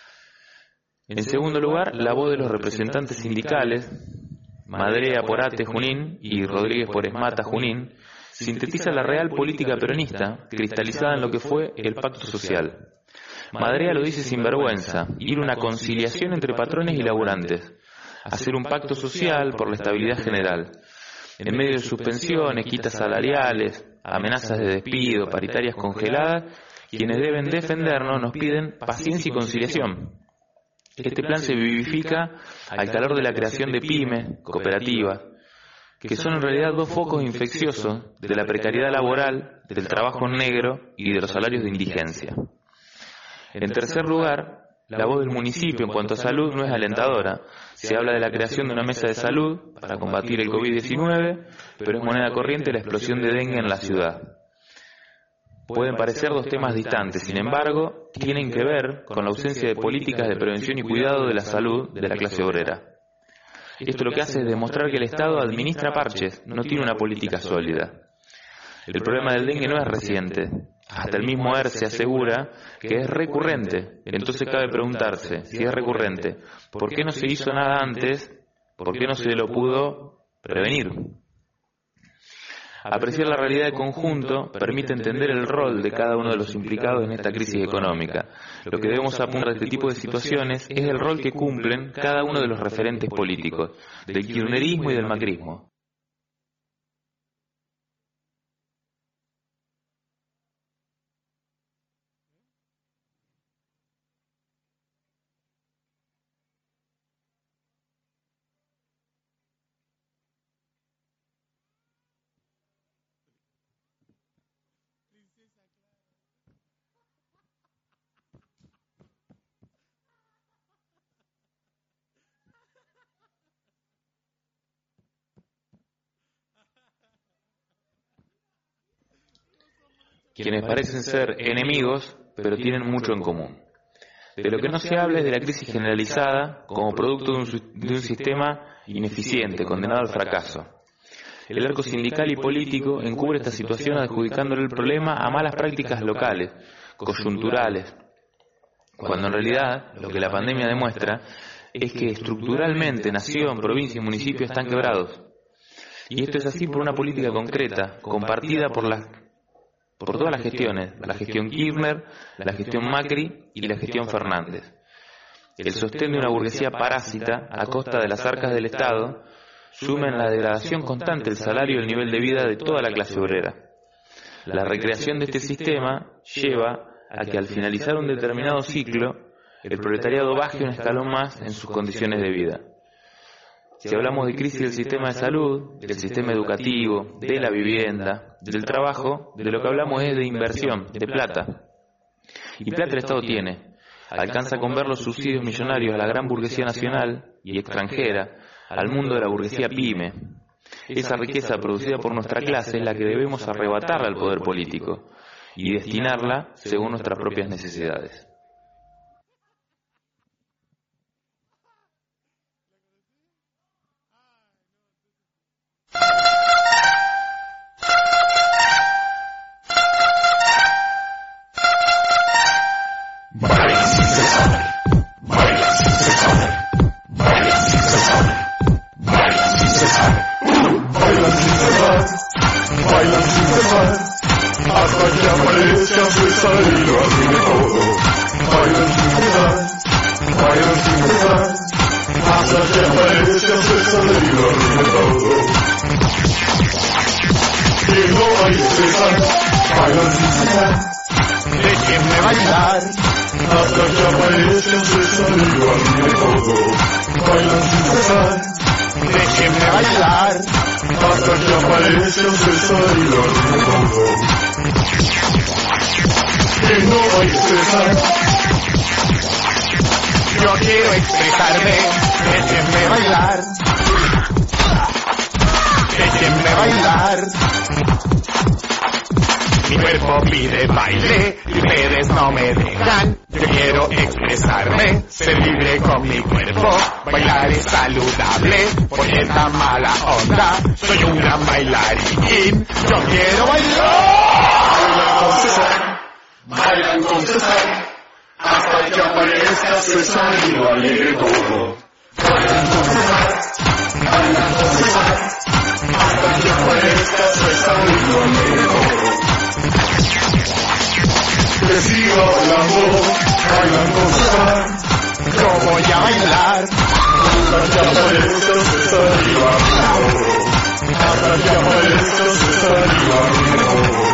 En segundo lugar, la voz de los representantes sindicales, Madrea por ATE Junín y Rodríguez por ESMATA Junín, sintetiza la real política peronista, cristalizada en lo que fue el pacto social. Madrea lo dice sin vergüenza, ir a una conciliación entre patrones y laburantes, hacer un pacto social por la estabilidad general. En medio de suspensiones, quitas salariales, amenazas de despido, paritarias congeladas, quienes deben defendernos nos piden paciencia y conciliación. Este plan se vivifica al calor de la creación de pymes, cooperativas, que son en realidad dos focos infecciosos de la precariedad laboral, del trabajo negro y de los salarios de indigencia. En tercer lugar, la voz del municipio en cuanto a salud no es alentadora. Se habla de la creación de una mesa de salud para combatir el COVID-19, pero es moneda corriente la explosión de dengue en la ciudad. Pueden parecer dos temas distantes, sin embargo, tienen que ver con la ausencia de políticas de prevención y cuidado de la salud de la clase obrera. Esto lo que hace es demostrar que el Estado administra parches, no tiene una política sólida. El problema del dengue no es reciente. Hasta el mismo ERCE asegura que es recurrente. Entonces cabe preguntarse, si es recurrente, ¿por qué no se hizo nada antes? ¿Por qué no se lo pudo prevenir? Apreciar la realidad de conjunto permite entender el rol de cada uno de los implicados en esta crisis económica. Lo que debemos apuntar a este tipo de situaciones es el rol que cumplen cada uno de los referentes políticos, del kirchnerismo y del macrismo. quienes parecen ser enemigos, pero tienen mucho en común. De lo que no se habla es de la crisis generalizada como producto de un sistema ineficiente, condenado al fracaso. El arco sindical y político encubre esta situación adjudicándole el problema a malas prácticas locales, coyunturales, cuando en realidad lo que la pandemia demuestra es que estructuralmente nación, provincia y municipio están quebrados. Y esto es así por una política concreta, compartida por todas las gestiones, la gestión Kirchner, la gestión Macri y la gestión Fernández. El sostén de una burguesía parásita a costa de las arcas del Estado suma en la degradación constante del salario y el nivel de vida de toda la clase obrera. La recreación de este sistema lleva a que al finalizar un determinado ciclo, el proletariado baje un escalón más en sus condiciones de vida. Si hablamos de crisis del sistema de salud, del sistema educativo, de la vivienda, del trabajo, de lo que hablamos es de inversión, de plata. Y plata el Estado tiene. Alcanza con ver los subsidios millonarios a la gran burguesía nacional y extranjera, al mundo de la burguesía pyme. Esa riqueza producida por nuestra clase es la que debemos arrebatarle al poder político y destinarla según nuestras propias necesidades. Hasta que aparezca César y lo arruine todo. Bailan sin cesar, hasta que aparezca César y lo arruine todo. Que no hay César, bailan sin cesar. Déjenme bailar, hasta que aparezca César y lo arruine todo. Bailan sin cesar, déjenme bailar, hasta que aparezca César y lo arruine todo. Que no hay César. Yo quiero expresarme, déjenme bailar. Déjenme bailar. Mi cuerpo pide baile y ustedes no me dejan. Yo quiero expresarme, ser libre con mi cuerpo. Bailar es saludable, porque tan mala onda. Soy un gran bailarín, yo quiero bailar. Bailan con César, hasta que aparezca César y lo alegre todo. Bailan con César, hasta que aparezca César y lo alegre todo. Que siga bailando, bailan con César, yo voy a bailar. Hasta que aparezca César y lo alegre todo. Hasta que aparezca César y lo alegre todo.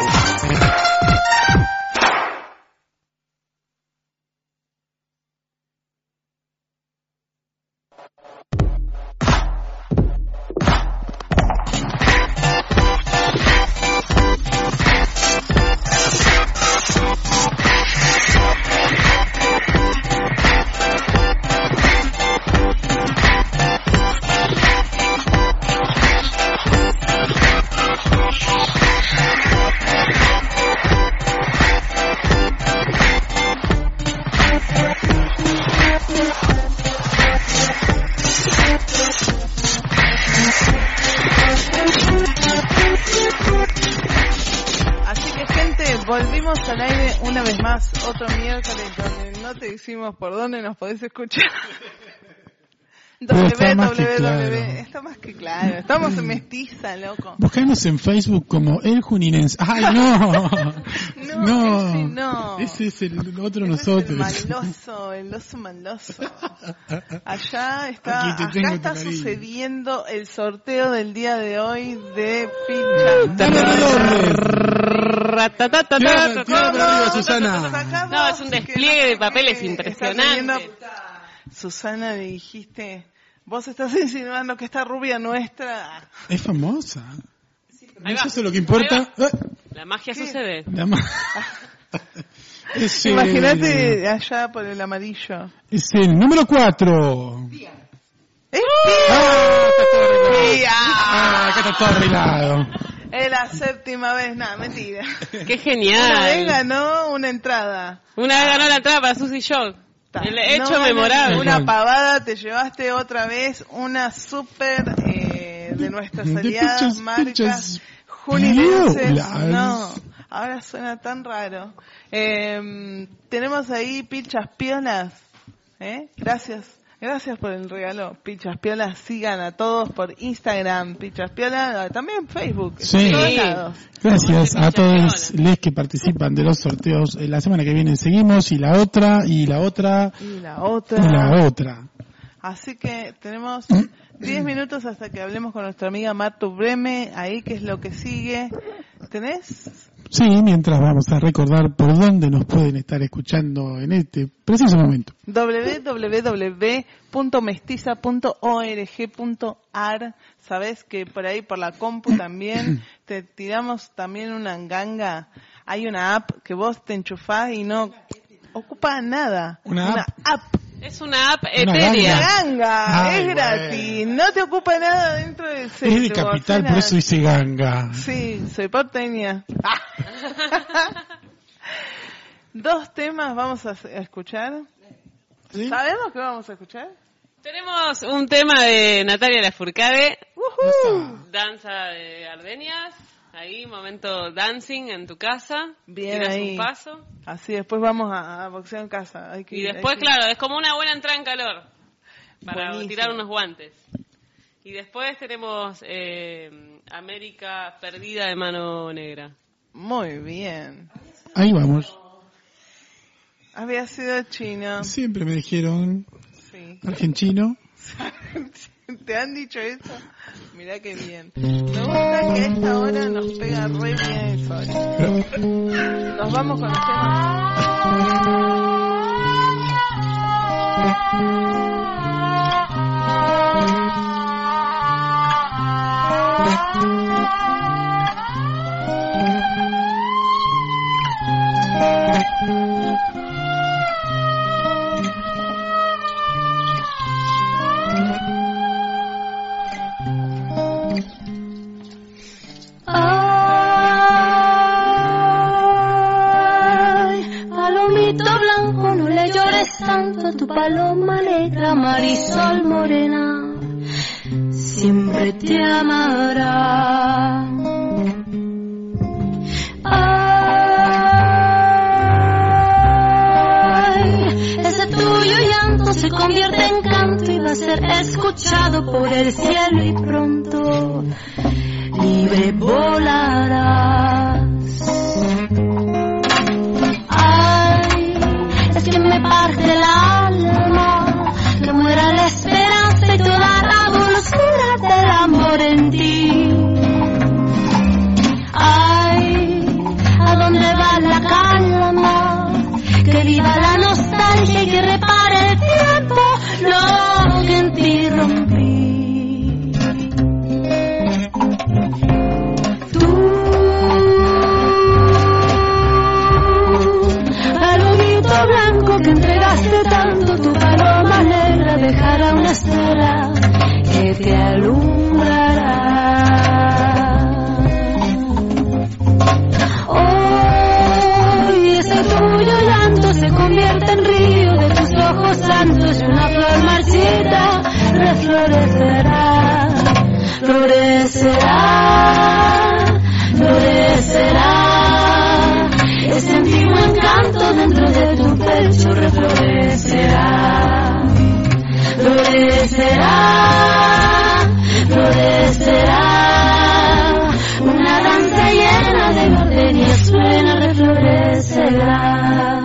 Volvimos al aire una vez más, otro miércoles donde no te decimos por dónde nos podés escuchar. Está más que claro. Estamos en mestiza, loco. Buscanos en Facebook como El Juninense. ¡Ay, no! No. Ese es el otro nosotros. El oso maloso. Acá está sucediendo el sorteo del día de hoy de Pincha. Susana. No, es un despliegue de papeles impresionante. Susana, le dijiste, vos estás insinuando que esta rubia nuestra es famosa. Eso es lo que importa. La magia sucede. Imagínate allá por el amarillo. Es el número 4. ¡Es acá está todo arreglado. Es la 7ª vez, nada, mentira. ¡Qué genial! Una vez ganó una entrada. Una vez ganó la entrada para Susy Shock. El hecho memorable. Una pavada, te llevaste otra vez una super de nuestras aliadas marcas junilenses. No, ahora suena tan raro. Tenemos ahí Pichas Piolas. Gracias por el regalo, Pichas Piolas. Sigan a todos por Instagram, Pichas Piolas, también Facebook. Sí. Gracias a todos los que participan de los sorteos. La semana que viene seguimos y la otra. Así que tenemos 10 minutos hasta que hablemos con nuestra amiga Martu Breme. Ahí, ¿qué es lo que sigue? ¿Tenés? Sí, mientras vamos a recordar por dónde nos pueden estar escuchando en este preciso momento. www.mestiza.org.ar. Sabés que por ahí, por la compu también, te tiramos también una ganga. Hay una app que vos te enchufás y no ocupa nada. Una app. Es una app etérea. Una ganga, es gratis, no te ocupa nada dentro del centro. Es de Capital, por eso dice ganga. Sí, soy porteña. 2 temas vamos a escuchar. ¿Sí? ¿Sabemos qué vamos a escuchar? Tenemos un tema de Natalia Lafourcade, danza de Ardeñas. Ahí, momento dancing en tu casa. Bien, tiras ahí. Un paso. Así, después vamos a boxeo en casa. Y después, claro, es como una buena entrada en calor. Para Buenísimo. Tirar unos guantes. Y después tenemos América Perdida de Mano Negra. Muy bien. Ahí vamos. Había sido chino. Siempre me dijeron. Sí. Argentino. ¿Te han dicho eso? Mirá qué bien. Me gusta que a esta hora nos pega re bien el sol. Nos vamos con los tanto tu paloma negra, Marisol morena, siempre te amará. Ay, ese tuyo llanto se convierte en canto y va a ser escuchado por el cielo y pronto libre volarás. Que me parte el alma, que muera la esperanza y toda la dulzura del amor en ti. Ay, ¿a dónde va la calma? Que viva la nostalgia y que repare el tiempo lo que en ti rompí. Blanco que entregaste tanto, tu paloma negra dejará una estela que te alumbrará. Hoy ese tuyo llanto se convierte en río de tus ojos santos y una flor marchita reflorecerá, florecerá, florecerá. Ese antiguo encanto dentro de tu pecho reflorecerá, florecerá, florecerá. Una danza llena de gardenias plena reflorecerá.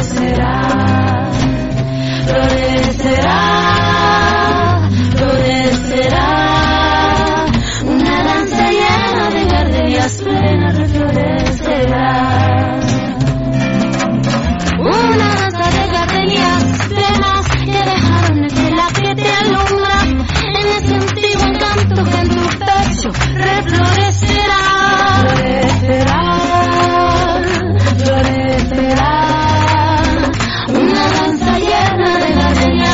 Una danza llena de gardenias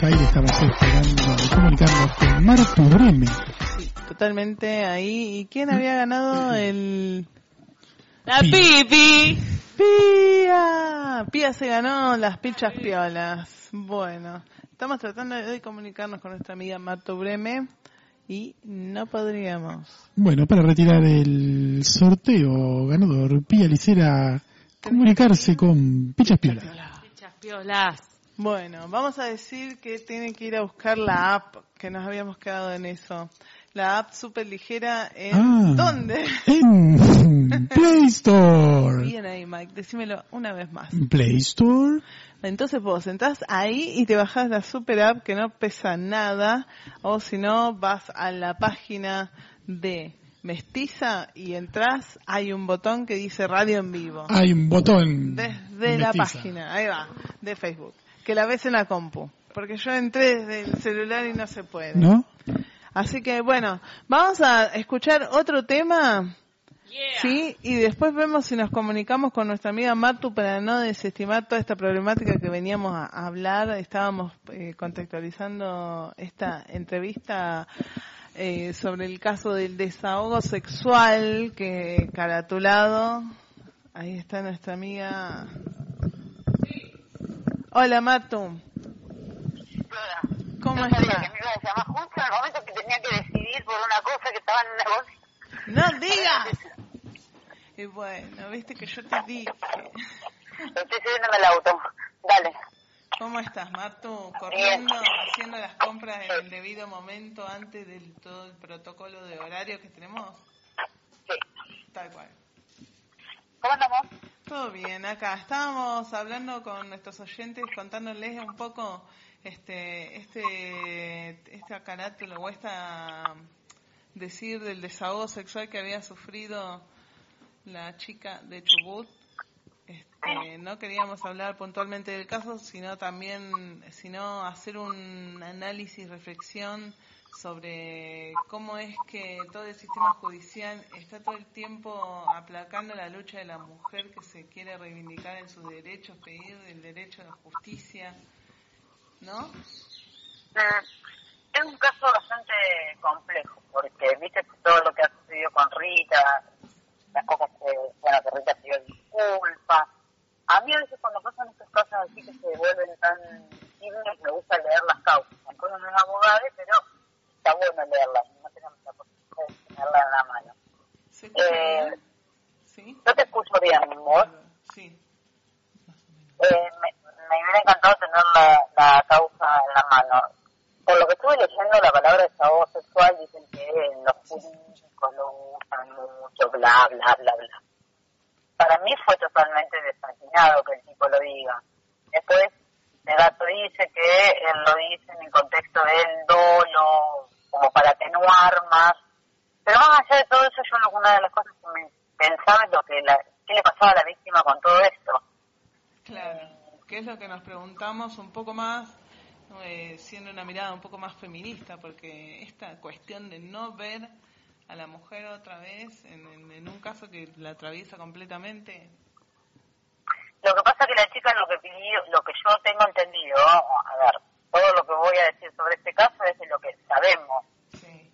Rafael, estamos esperando de comunicarnos con Martu Breme. Sí, totalmente ahí. ¿Y quién había ganado el...? ¡La Pipi! Pía se ganó las pichas piolas. Bueno, estamos tratando de comunicarnos con nuestra amiga Martu Breme y no podríamos. Bueno, para retirar el sorteo ganador, Pía Licera comunicarse con pichas piolas. Pichas piolas. Bueno, vamos a decir que tienen que ir a buscar la app, que nos habíamos quedado en eso. La app súper ligera en... ¿Dónde? En Play Store. Bien ahí, Mike, decímelo una vez más. Play Store. Entonces vos entras ahí y te bajás la super app que no pesa nada, o si no vas a la página de Mestiza y entras, hay un botón que dice radio en vivo. Hay un botón desde la página, ahí va, de Facebook, que la ves en la compu, porque yo entré desde el celular y no se puede. ¿No? Así que bueno, vamos a escuchar otro tema. Yeah. Sí, y después vemos si nos comunicamos con nuestra amiga Martu para no desestimar toda esta problemática que veníamos a hablar. Estábamos contextualizando esta entrevista sobre el caso del desahogo sexual que caratulado. Ahí está nuestra amiga. Hola Martu. Hola. ¿Cómo estás? estás? Que me iba a llamar justo en el momento que tenía que decidir por una cosa que estaba en un negocio. ¡No digas! Y bueno, viste que yo te dije. Estoy subiéndome al auto. Dale. ¿Cómo estás, Martu? Corriendo, haciendo las compras en el debido momento antes de todo el protocolo de horario que tenemos. Sí. Tal cual. ¿Cómo andamos? Todo bien, acá. Estábamos hablando con nuestros oyentes, contándoles un poco esta carátula o esta decir del desahogo sexual que había sufrido la chica de Chubut. No queríamos hablar puntualmente del caso, sino hacer un análisis, reflexión sobre cómo es que todo el sistema judicial está todo el tiempo aplacando la lucha de la mujer que se quiere reivindicar en sus derechos, pedir el derecho a la justicia, ¿no? Es un caso bastante complejo, porque viste todo lo que ha sucedido con Rita, las cosas que Rita pidió disculpas. A mí a veces cuando pasan estas cosas así que se vuelven tan visibles, me gusta leer las causas. Aunque uno no es abogado, pero está bueno leerlas, no tenemos la posibilidad de tenerla en la mano. ¿Sí? Yo te escucho bien, ¿vos? Sí. Me hubiera encantado tener la causa en la mano. Por lo que estuve leyendo, la palabra desahogo sexual dicen que los jurídicos lo usan mucho, bla, bla, bla, bla. Para mí fue totalmente desatinado que el tipo lo diga. Después, el gato dice que él lo dice en el contexto del dolo, como para atenuar más. Pero más allá de todo eso, una de las cosas que me pensaba es qué le pasaba a la víctima con todo esto. Claro, que es lo que nos preguntamos un poco más, siendo una mirada un poco más feminista, porque esta cuestión de no ver a la mujer otra vez en un caso que la atraviesa completamente. Lo que pasa es que la chica lo que yo tengo entendido, a ver, todo lo que voy a decir sobre este caso es de lo que sabemos. Sí.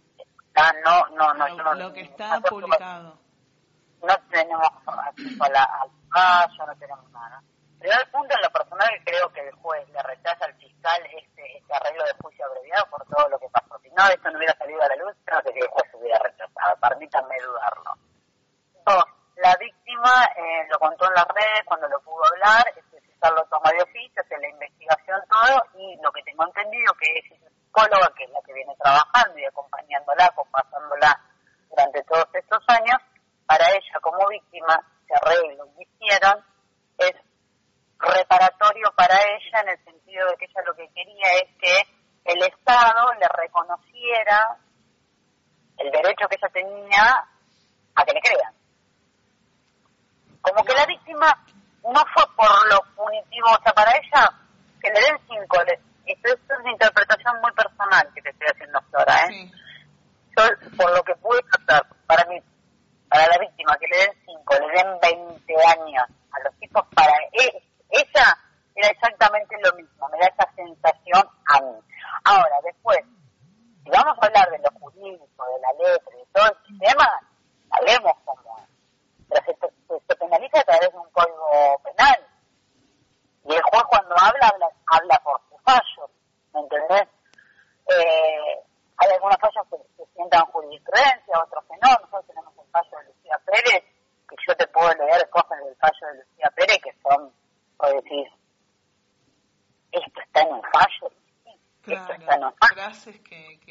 Lo que está publicado. No tenemos acceso al caso, no tenemos nada. Pero al punto en lo personal creo que el juez le rechaza al fiscal este arreglo de juicio abreviado por todo lo que pasó. Si no, esto no hubiera salido a la luz, no sé si el juez hubiera rechazado. Permítanme dudarlo. 2. La víctima lo contó en las redes cuando lo pudo hablar, el fiscal lo toma de oficio, hace la investigación, todo, y lo que tengo entendido que es esa psicóloga, que es la que viene trabajando y acompañándola, acompañándola durante todos estos años, para ella como víctima, ese arreglo que hicieron es reparatorio para ella en el sentido de que ella lo que quería es que el Estado le reconociera el derecho que ella tenía a que le crean. Como que la víctima no fue por lo punitivo, o sea, para ella que le den 5, esto es una interpretación muy personal que te estoy haciendo ahora, Sí. Yo, por lo que pude tratar, para mí, para la víctima que le den 5, le den 20 años a los tipos, para ella era exactamente lo mismo, me da esa sensación a mí. Hay algunos fallos que sientan jurisprudencia, otros que no. Nosotros tenemos el fallo de Lucía Pérez, que yo te puedo leer cosas del fallo de Lucía Pérez que son, por decir, esto está en un fallo. Claro, esto está en un fallo. Frases que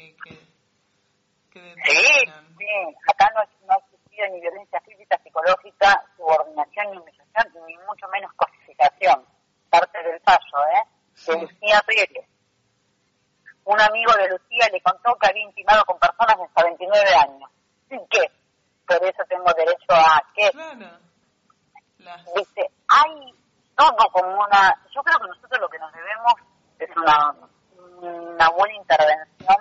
sí, acá no ha existido ni violencia física, psicológica, subordinación ni humillación, ni mucho menos cosificación. Parte del fallo, de Lucía Pérez. Un amigo de Lucía le contó que había intimado con personas de hasta 29 años. ¿Y qué? Por eso tengo derecho a qué. Claro. Dice, hay todo como una... Yo creo que nosotros lo que nos debemos es una buena intervención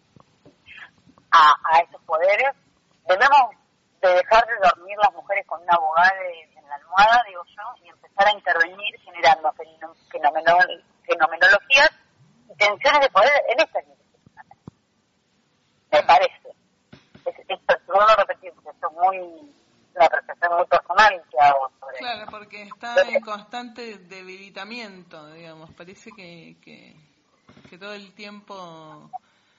a esos poderes. Debemos de dejar de dormir las mujeres con una abogada en la almohada, digo yo, y empezar a intervenir generando fenomenologías y tensiones de poder en estas instituciones. Me parece. Esto vuelvo a repetir, porque esto es una percepción muy personal que hago sobre. Claro, porque está en constante debilitamiento, digamos. Parece que todo el tiempo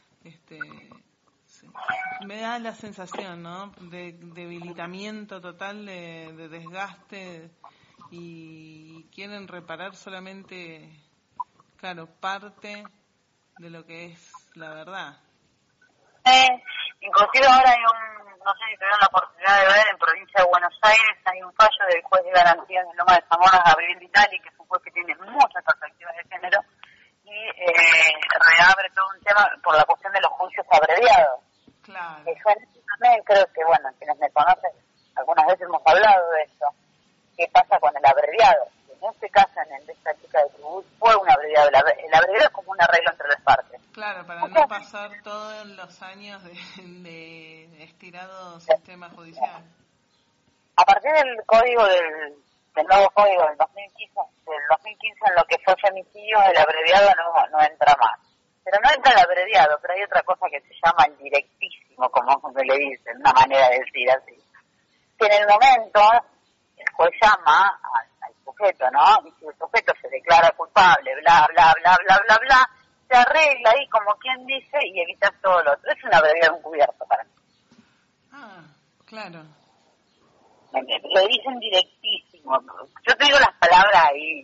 me da la sensación, ¿no? De debilitamiento total, de desgaste, y quieren reparar solamente, claro, parte de lo que es la verdad. Inclusive ahora hay no sé si tuvieron la oportunidad de ver, en provincia de Buenos Aires hay un fallo del juez de garantías de Loma de Zamora, Gabriel Vitali, que es un juez que tiene muchas perspectivas de género, y reabre todo un tema por la cuestión de los juicios abreviados. Claro. Yo también creo que, bueno, quienes me conocen, algunas veces hemos hablado de eso. ¿Qué pasa con el abreviado? En este caso, en el de esta chica de Tribut, fue un abreviado. El abreviado es como un arreglo entre las partes. Claro, para no pasar todos los años de estirado sistema judicial. A partir del código del nuevo código del 2015 en lo que fue femicidio, el abreviado no entra más. Pero no entra el abreviado, pero hay otra cosa que se llama el directísimo, como se le dice, una manera de decir así. Que en el momento el juez llama al sujeto, ¿no? Y si el sujeto se declara culpable, bla, bla, bla, bla, bla, bla, se arregla ahí como quien dice y evitas todo lo otro. Es un abreviado encubierto para mí. Ah, claro. Lo dicen directísimo. Yo te digo las palabras ahí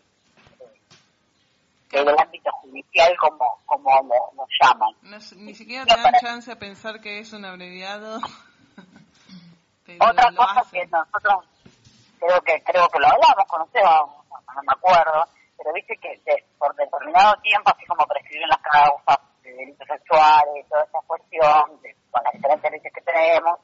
del ámbito judicial como lo llaman. No, ni siquiera te dan chance a pensar que es un abreviado. Otra cosa que nosotros creo que lo hablamos con usted, no me acuerdo, pero viste que por determinado tiempo, así como prescriben las causas de delitos sexuales y toda esa cuestión, con las diferentes leyes que tenemos,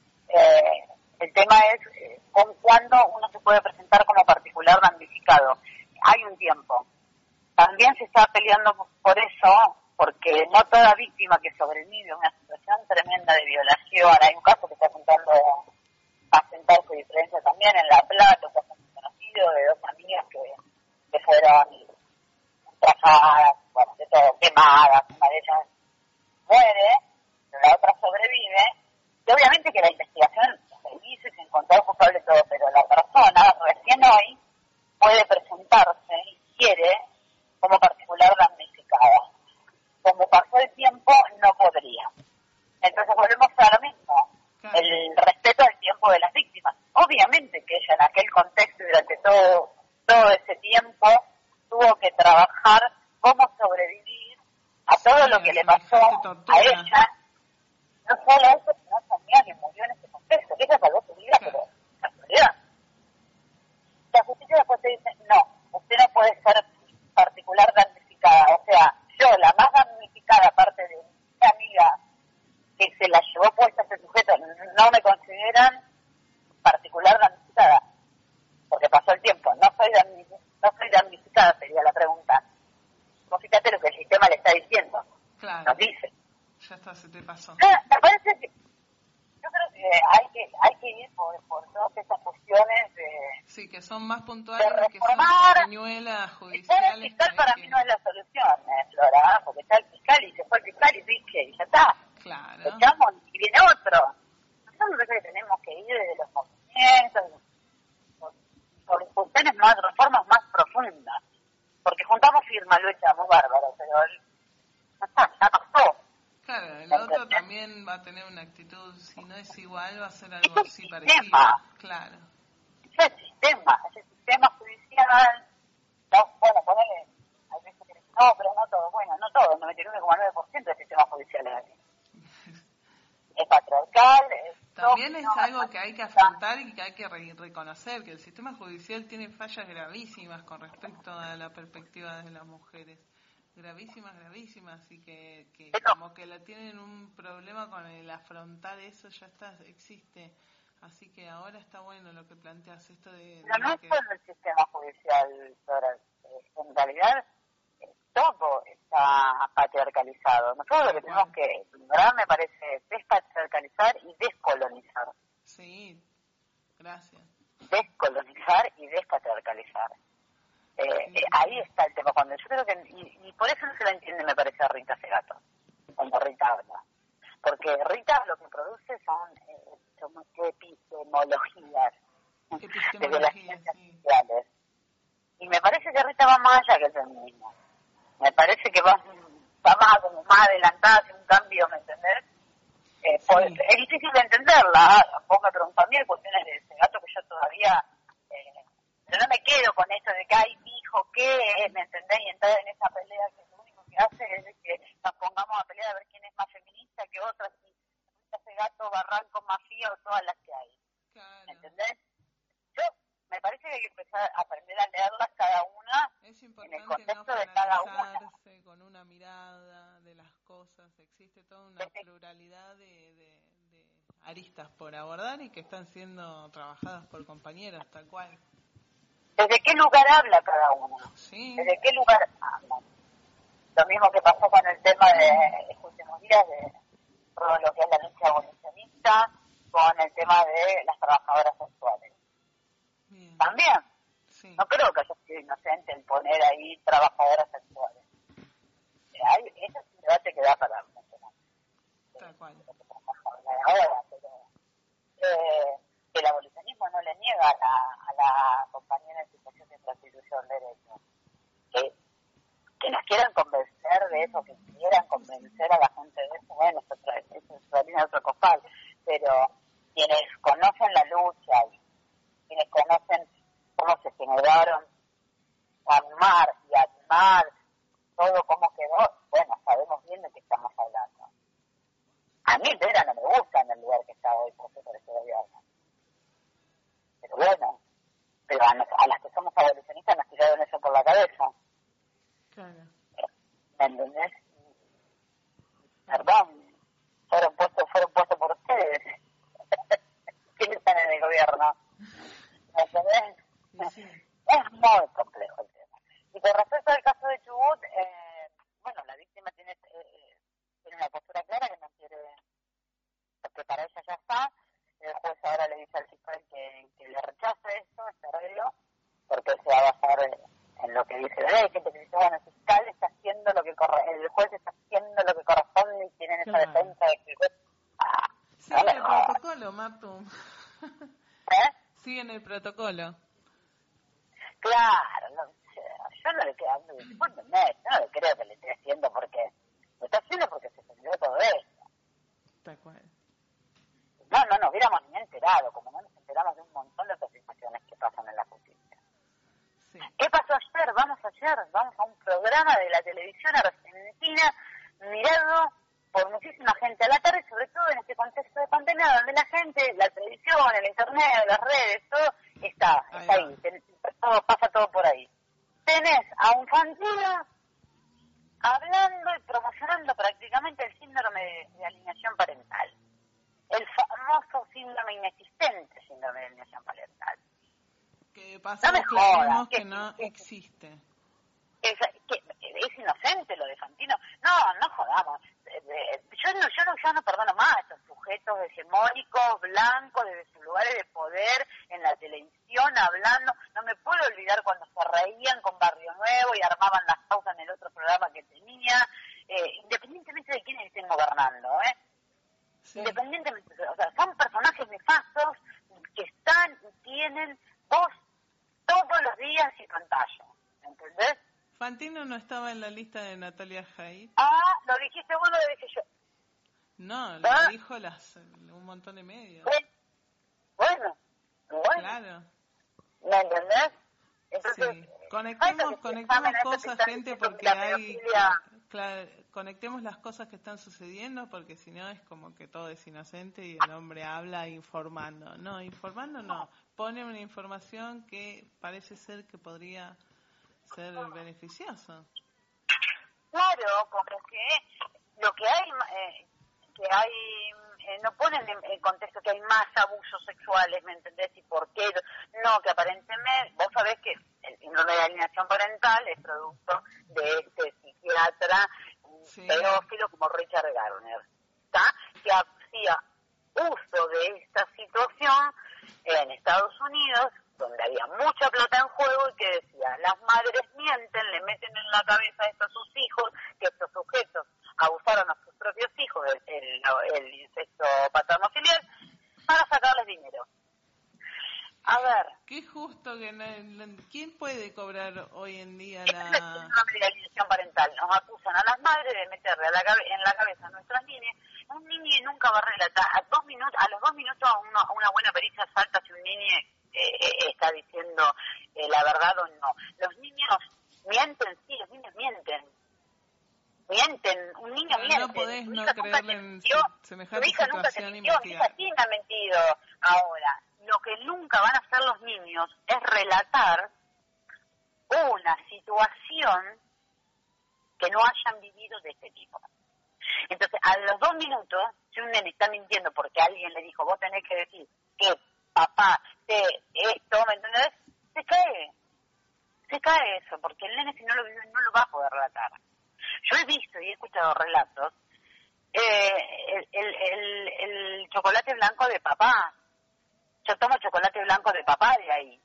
el tema es cuándo uno se puede presentar como particular damnificado. Hay un tiempo. También se está peleando por eso, porque no toda víctima que sobrevive a una situación tremenda de violación, hay un caso que está apuntando a sentar su diferencia también en La Plata, un caso muy conocido de dos amigas que fueron trazadas, bueno, de todo, quemadas, una de ellas muere, pero la otra sobrevive, y obviamente que la investigación se hizo y se encontró culpable todo, pero la persona recién hoy puede presentarse y quiere como particular damnificada. Como pasó el tiempo, no podría. Entonces volvemos a lo mismo, el respeto al tiempo de las víctimas. Obviamente que ella en aquel contexto y durante todo ese tiempo tuvo que trabajar cómo sobrevivir a todo lo que le pasó a ella. No solo eso, sino también que murió en ese contexto, que ella salvó su vida, pero esa realidad. La justicia después te dice, no, usted no puede ser particular damnificada, o sea, yo, la más damnificada, aparte de mi amiga que se la llevó puesta a ese sujeto, no me consideran particular damnificada, porque pasó el tiempo, no soy damnificada, sería la pregunta. Vos fíjate lo que el sistema le está diciendo, nos dice. Ya está, se te pasó. Me parece que yo creo que hay que ir por todas estas cuestiones de... Sí, que son más puntuales, de reformar, que son señuelas judiciales. El fiscal para mí no es la solución, Flora, porque está el fiscal y se fue el fiscal y ya está. Claro. Lo echamos y viene otro. Nosotros creo que tenemos que ir desde los movimientos, por cuestiones más, reformas más profundas. Porque juntamos firmas, lo echamos bárbaro, pero ya pasó. también va a tener una actitud, si no es igual, va a ser algo así parecido. Claro. Ese sistema judicial, no, bueno, ponele, hay veces que no, pero no todo, bueno, no todo, el 99,9% del sistema judicial es así. Es patriarcal. También es algo que hay que afrontar y que hay que reconocer, que el sistema judicial tiene fallas gravísimas con respecto a la perspectiva de las mujeres. Gravísimas, y que como que la tienen un problema con el afrontar eso, ya existe. Así que ahora está bueno lo que planteas, esto de... Pero no es solo el sistema judicial, en realidad todo está patriarcalizado. Nosotros lo que tenemos que lograr, me parece, despatriarcalizar y descolonizar. Sí, gracias. Descolonizar y despatriarcalizar. Ahí está el tema. Cuando yo creo que y por eso no se lo entiende, me parece, a Rita Segato, cuando Rita habla. Porque Rita lo que produce son epistemologías desde las ciencias sociales. Y me parece que Rita va más allá que el feminismo. Me parece que va más como más adelantada hacia un cambio, ¿me entendés? Pues, es difícil de entenderla. Vos me preguntás a mí cuestiones de Segato que yo todavía... Pero no me quedo con eso de que hay dijo que, ¿me entendés? Y entrar en esa pelea que lo único que hace es que nos pongamos a pelear a ver quién es más feminista que otra, si ese gato, Barranco, Mafia o todas las que hay. Claro. ¿Me entendés? Yo me parece que hay que empezar a aprender a leerlas cada una en el contexto de cada una. Con una mirada de las cosas, existe toda una pluralidad de aristas por abordar y que están siendo trabajadas por compañeros, tal cual. ¿Desde qué lugar habla cada uno? Sí. ¿Desde qué lugar habla? Lo mismo que pasó con el tema de estos últimos días de todo lo que es la lucha abolicionista, con el tema de las trabajadoras sexuales. Bien. También. Sí. No creo que haya sido inocente el poner ahí trabajadoras sexuales. Ese es un debate que da para mucho más. Tal cual. Ahora, pero el abolicionismo no le niega a la compañera en situación de prostitución derecho. Que nos quieran convencer de eso, que quieran convencer a la gente de eso, bueno, eso es harina de otro costal. Pero quienes conocen la lucha y quienes conocen cómo se generaron amar y animar todo cómo quedó, bueno, sabemos bien de qué estamos hablando. A mí Vera no me gusta en el lugar que está hoy por este gobierno. Pero bueno, pero a las que somos abolicionistas nos tiraron eso por la cabeza. Claro. ¿Me entendés? Perdón, fueron puestos por ustedes. ¿Quiénes están en el gobierno? ¿Me entendés? Sí. Es muy complejo el tema. Y con respecto al caso de Chubut, bueno, la víctima tiene una postura clara que no quiere, porque para ella ya está. El juez ahora le dice al fiscal que le rechace esto, este arreglo, porque se va a basar en lo que dice la ley. Gente que dice, bueno, el fiscal está haciendo lo que el juez está haciendo lo que corresponde y tienen esa defensa de que el juez... Sigue el protocolo, Martu. Siguen el protocolo. Claro, yo no le quedo, yo no le creo que le esté haciendo porque lo está haciendo porque se generó todo esto. Tal cual. No, hubiéramos ni enterado, como no nos enteramos de un montón de otras situaciones que pasan en la justicia. Sí. ¿Qué pasó ayer? Vamos a un programa de la televisión argentina mirado por muchísima gente a la tarde, sobre todo en este contexto de pandemia, donde la gente, la televisión, el internet, las redes, todo está ahí, pasa todo por ahí. Tenés a un Fantino hablando y promocionando prácticamente el síndrome de alienación parental. El famoso síndrome inexistente, síndrome de alienación parental. Que pasa no que jodas, que no existe. Es inocente lo de Fantino. No jodamos. Yo no perdono más a estos sujetos hegemónicos, blancos, desde sus lugares de poder, en la televisión, hablando. No me puedo olvidar cuando se reían con Barrio Nuevo y armaban las causas en el otro programa que tenía, independientemente de quiénes estén gobernando, Sí. Independientemente, o sea, son personajes nefastos que están y tienen voz todos los días y pantalla, ¿entendés? Fantino no estaba en la lista de Natalia Jaid. Lo dijiste vos, lo dije yo. No, lo dijo un montón de medios. Bueno. Claro. ¿Me entendés? Entonces, sí. Conectemos cosas, gente, porque hay... Claro, conectemos las cosas que están sucediendo, porque si no es como que todo es inocente y el hombre habla informando. No, informando no. Pone una información que parece ser que podría ser beneficioso. Claro, como que lo que hay... no ponen en contexto que hay más abusos sexuales, ¿me entendés? ¿Y por qué? No, que aparentemente, vos sabés que el síndrome de alienación parental es producto de este psiquiatra pedófilo como Richard Gardner, ¿está? Que hacía uso de esta situación en Estados Unidos, donde había mucha plata en juego, y que decía, las madres mienten, le meten en la cabeza esto a sus hijos, que estos sujetos abusaron a sus propios hijos, el incesto paterno-filial, para sacarles dinero. A ver. Qué justo que ¿quién puede cobrar hoy en día la alienación parental? Nos acusan a las madres de meterle en la cabeza a nuestras niñas. Un niño nunca va a relatar. A los 2 minutos una buena pericia salta si un niño está diciendo la verdad o no. Los niños mienten, sí, los niños mienten. Un niño miente. No podés no creerle en semejante situación investigar. Mi hija sí me ha mentido. Ahora, lo que nunca van a hacer los niños es relatar una situación que no hayan vivido de este tipo. Entonces, a los 2 minutos, si un nene está mintiendo porque alguien le dijo, vos tenés que decir que papá, esto, ¿me entendés? Se cae eso, porque el nene si no lo vive no lo va a poder relatar. Yo he visto y he escuchado relatos, el chocolate blanco de papá. Yo tomo chocolate blanco de papá de ahí.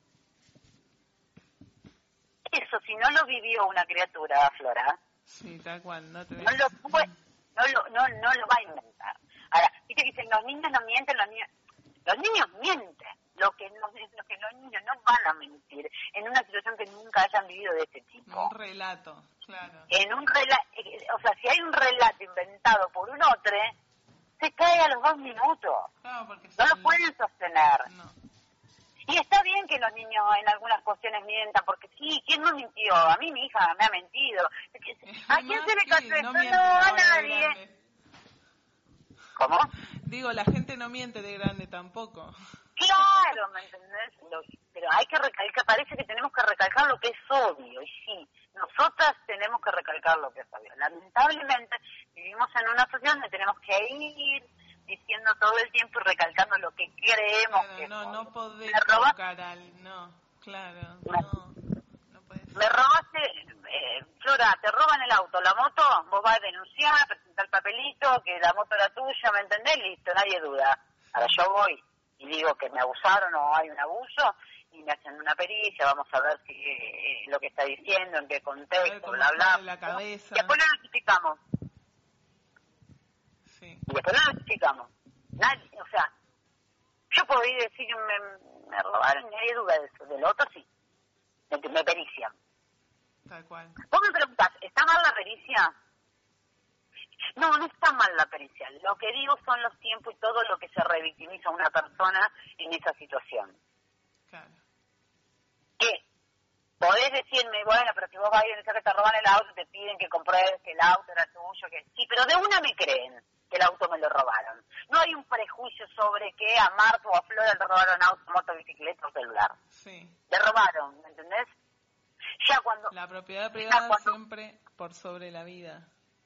Eso, si no lo vivió una criatura, Flora, sí, tal cual, no lo va a inventar. Ahora, viste que dicen, los niños no mienten, los niños mienten. Lo que los niños no van a mentir en una situación que nunca hayan vivido de este tipo. Un relato, claro. O sea, si hay un relato inventado por un otro, se cae a los 2 minutos. Claro, porque no lo pueden sostener. No. Y está bien que los niños en algunas cuestiones mientan, porque sí, ¿quién no mintió? A mí mi hija me ha mentido. ¿A quién se le cayó esto? No, a nadie. ¿Cómo? Digo, la gente no miente de grande tampoco. Claro, ¿me entendés? Pero hay que recalcar, parece que tenemos que recalcar lo que es obvio, y sí, nosotras tenemos que recalcar lo que es obvio. Lamentablemente vivimos en una sociedad donde tenemos que ir diciendo todo el tiempo y recalcando lo que creemos que es obvio. No podés tocar no podés. Me robaste, Flora, te roban el auto, la moto, vos vas a denunciar, presentar el papelito, que la moto era tuya, ¿me entendés? Listo, nadie duda. Ahora yo voy y digo que me abusaron o hay un abuso, y me hacen una pericia, vamos a ver si lo que está diciendo, en qué contexto, bla, bla. La cabeza. Y después lo notificamos. Sí. Y después lo notificamos. Nadie, o sea, yo puedo ir y decir que me robaron, y hay duda de eso. Del otro sí. Me perician. Tal cual. Vos me preguntás, ¿está mal la pericia? No está mal la pericia. Lo que digo son los tiempos y todo lo que se revictimiza a una persona en esa situación. Claro. Que podés decirme, bueno, pero si vos vas a ir a que te roban el auto, te piden que compruebes que el auto era tuyo, que sí, pero de una me creen que el auto me lo robaron. No hay un prejuicio sobre que a Marta o a Flora le robaron auto, moto, bicicleta o celular. Sí. Le robaron, ¿me entendés? Ya cuando... La propiedad privada siempre por sobre la vida.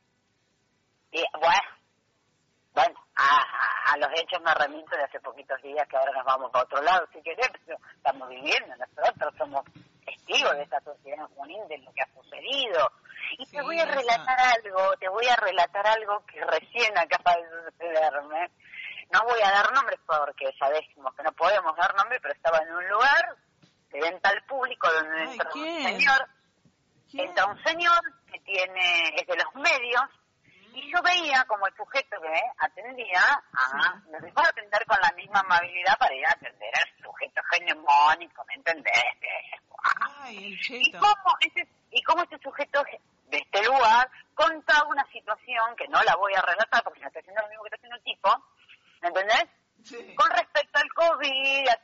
Bueno, a los hechos me remito de hace poquitos días, que ahora nos vamos para otro lado, si querés, pero estamos viviendo, nosotros somos testigos de esta sociedad en Junín, de lo que ha sucedido. Y sí, te voy a relatar algo que recién acaba de sucederme. No voy a dar nombres porque sabemos que no podemos dar nombres, pero estaba en un lugar de venta al público donde entra un señor que es de los medios. Y yo veía como el sujeto que atendía, me dejó de atender con la misma amabilidad para ir a atender al sujeto hegemónico, ¿me entendés? Ay, el cheto. Y cómo este sujeto de este lugar contaba una situación que no la voy a relatar porque si no estoy haciendo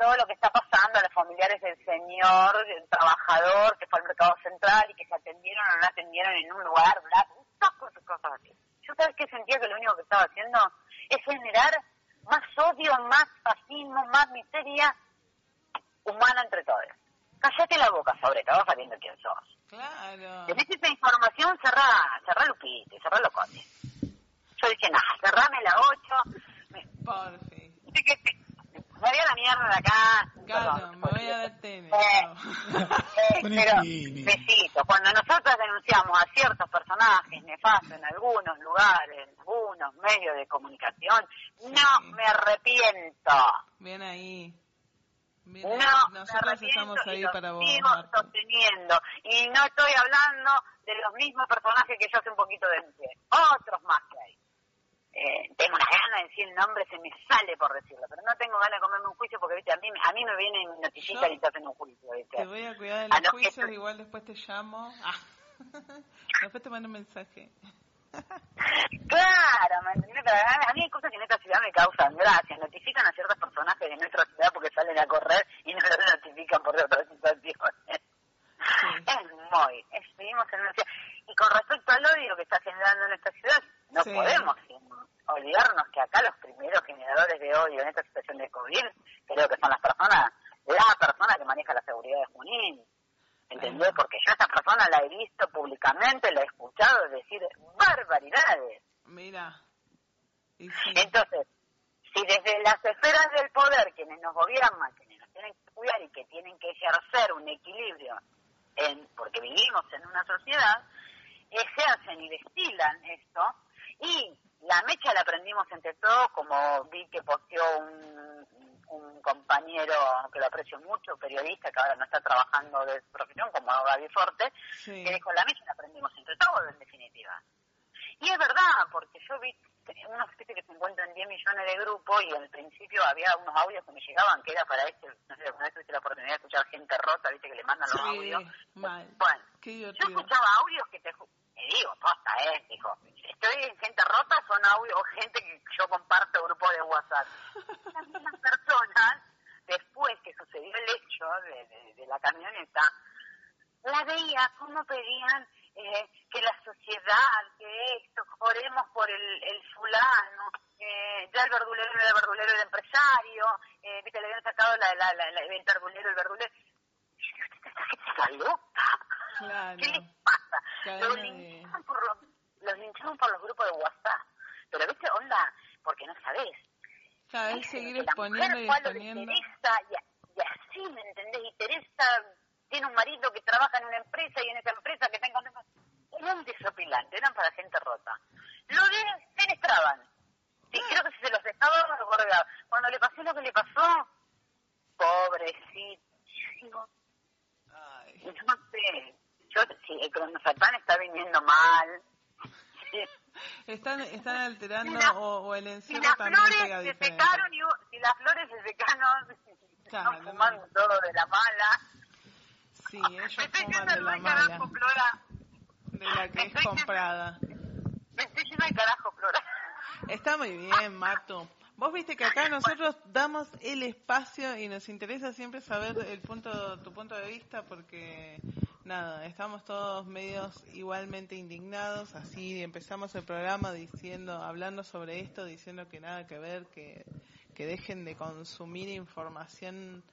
todo lo que está pasando a los familiares del señor, el trabajador que fue al mercado central y que se atendieron o no atendieron en un lugar, bla, cosas así. Yo sabes que sentía que lo único que estaba haciendo es generar más odio, más fascismo, más miseria humana entre todos. Cállate la boca, sobre todo sabiendo quién sos. Claro. Tenés esa información, cerrá Lupita, cerrá Locote. Yo dije, cerrame la 8. Por fin. Me voy a la mierda de acá. Claro, me voy a dar tenis. Pero, besito, cuando nosotros denunciamos a ciertos personajes nefastos en algunos lugares, en algunos medios de comunicación, no me arrepiento. Bien ahí. Nosotros estamos ahí para vos. Sigo sosteniendo. Y no estoy hablando de los mismos personajes que yo hace un poquito denuncié. Otros más que hay. Tengo una gana de decir el nombre, se me sale por decirlo, pero no tengo ganas de comerme un juicio porque, viste, a mí me vienen y notifican y te hacen un juicio, ¿viste? Te voy a cuidar de los juicios, igual después te llamo. Después te mando un mensaje. Claro, ¿me entendés? Pero a mí hay cosas que en esta ciudad me causan gracia. Notifican a ciertos personajes de nuestra ciudad porque salen a correr y no los notifican por otras situaciones. Sí. Vivimos en una ciudad. Y con respecto al odio que está generando en esta ciudad, no podemos olvidarnos que acá los primeros generadores de odio en esta situación de COVID, creo que son la persona que maneja la seguridad de Junín. ¿Entendés? Porque yo a esa persona la he visto públicamente, la he escuchado decir barbaridades. Mira. Entonces, si desde las esferas del poder, quienes nos gobiernan, quienes nos tienen que cuidar y que tienen que ejercer un equilibrio, porque vivimos en una sociedad, se hacen y destilan esto, y la mecha la aprendimos entre todos, como vi que posteó un compañero que lo aprecio mucho, periodista, que ahora no está trabajando de su profesión, como Gaby Forte, que dijo, la mecha la aprendimos entre todos, en definitiva. Y es verdad, porque yo vi unos que se encuentran 10 millones de grupos, y al principio había unos audios que me llegaban, que era para no sé, alguna vez tuviste la oportunidad de escuchar gente rota, viste, que le mandan los audios. Mal. Bueno, yo escuchaba audios que me digo, posta, dijo, estoy en gente rota, son audios, o gente que yo comparto grupos de WhatsApp. Las mismas personas, después que sucedió el hecho de la camioneta, la veía como pedían que la sociedad, que esto, oremos por el fulano, ya el verdulero era el verdulero, el empresario, viste, le habían sacado el verdulero, el verdulero. Esta gente está loca. Claro. ¿Qué les pasa? Los lincharon por los grupos de WhatsApp. Pero, viste, onda, porque no sabés. Sabés seguir exponiendo y exponiendo. Y así, ¿me entendés? Y Teresa tiene un marido que trabaja en una empresa y en esa empresa que está en contacto. Eran desopilantes, eran para gente rota. Lo denestraban. Sí, creo que si se los dejaba, los bordeaba. Cuando le pasó lo que le pasó, pobrecito, digo, no sé, el clonazepam está viniendo mal. Sí. Están alterando o el encierro también pega diferente. Si las flores se secaron, están fumando todo de la mala. Sí, ellos fuman de la mala. De la que es comprada. Me estoy lleno de carajo, Flora. Está muy bien, Martu. Vos viste que acá nosotros damos el espacio y nos interesa siempre saber tu punto de vista, porque nada, estamos todos medios igualmente indignados. Así empezamos el programa hablando sobre esto, diciendo que nada que ver, que dejen de consumir información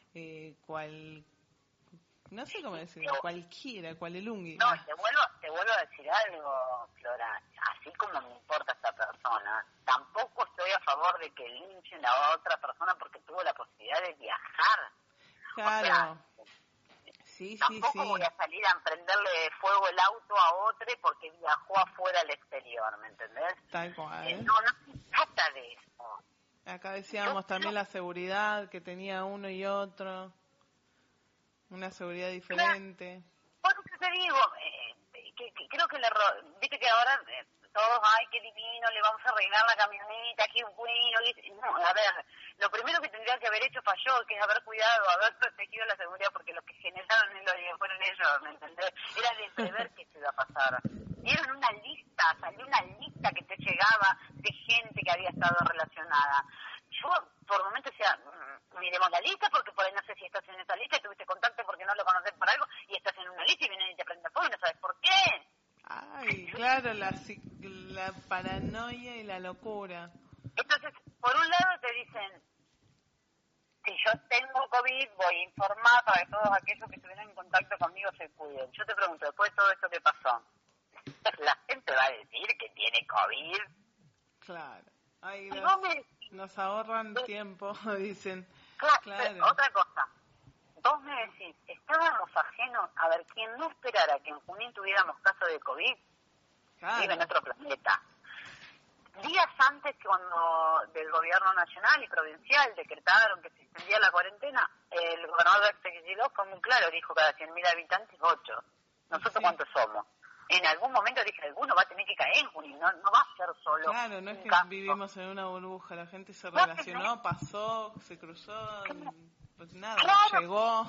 no sé cómo decirlo, cualquiera, cualelungui. No, te vuelvo a decir algo, Flora. Así como me importa esta persona, tampoco estoy a favor de que linchen a otra persona porque tuvo la posibilidad de viajar. Claro. O sea, tampoco voy a salir a prenderle fuego el auto a otro porque viajó afuera al exterior, ¿me entendés? Tal cual. No se trata de eso. Acá decíamos también la seguridad que tenía uno y otro. Una seguridad diferente. Por eso te digo, que creo que el error, viste que ahora todos, ay, qué divino, le vamos a arreglar la camioneta, qué bueno. No, a ver, lo primero que tendría que haber hecho falló, que es haber cuidado, haber protegido la seguridad, porque los que generaron el odio fueron ellos, ¿me entendés? Era de prever que se iba a pasar. Dieron una lista, salió una lista que te llegaba de gente que había estado relacionada. Yo, por momentos, decía, miremos la lista, porque por ahí no sé si estás en esa lista y tuviste contacto porque no lo conoces por algo y estás en una lista y vienen y te prenden fuego y no sabes por qué. Ay, claro, la paranoia y la locura. Entonces, por un lado te dicen, si yo tengo COVID, voy a informar para que todos aquellos que estuvieron en contacto conmigo se cuiden. Yo te pregunto, después de todo esto que pasó, ¿la gente va a decir que tiene COVID? Claro. Ay, nos ahorran tiempo, dicen. Claro. Otra cosa. Vos me decís, estábamos ajenos a ver quién no esperara que en Junín tuviéramos caso de COVID, vive en otro planeta. Días antes, cuando del gobierno nacional y provincial decretaron que se extendía la cuarentena, el gobernador de Textiló fue muy claro, dijo cada 100.000 habitantes 8. ¿Nosotros cuántos somos? En algún momento dije, alguno va a tener que caer en Junín, no va a ser solo. Claro, no es que vivimos en una burbuja, la gente se relacionó, pasó, se cruzó, pues nada, llegó.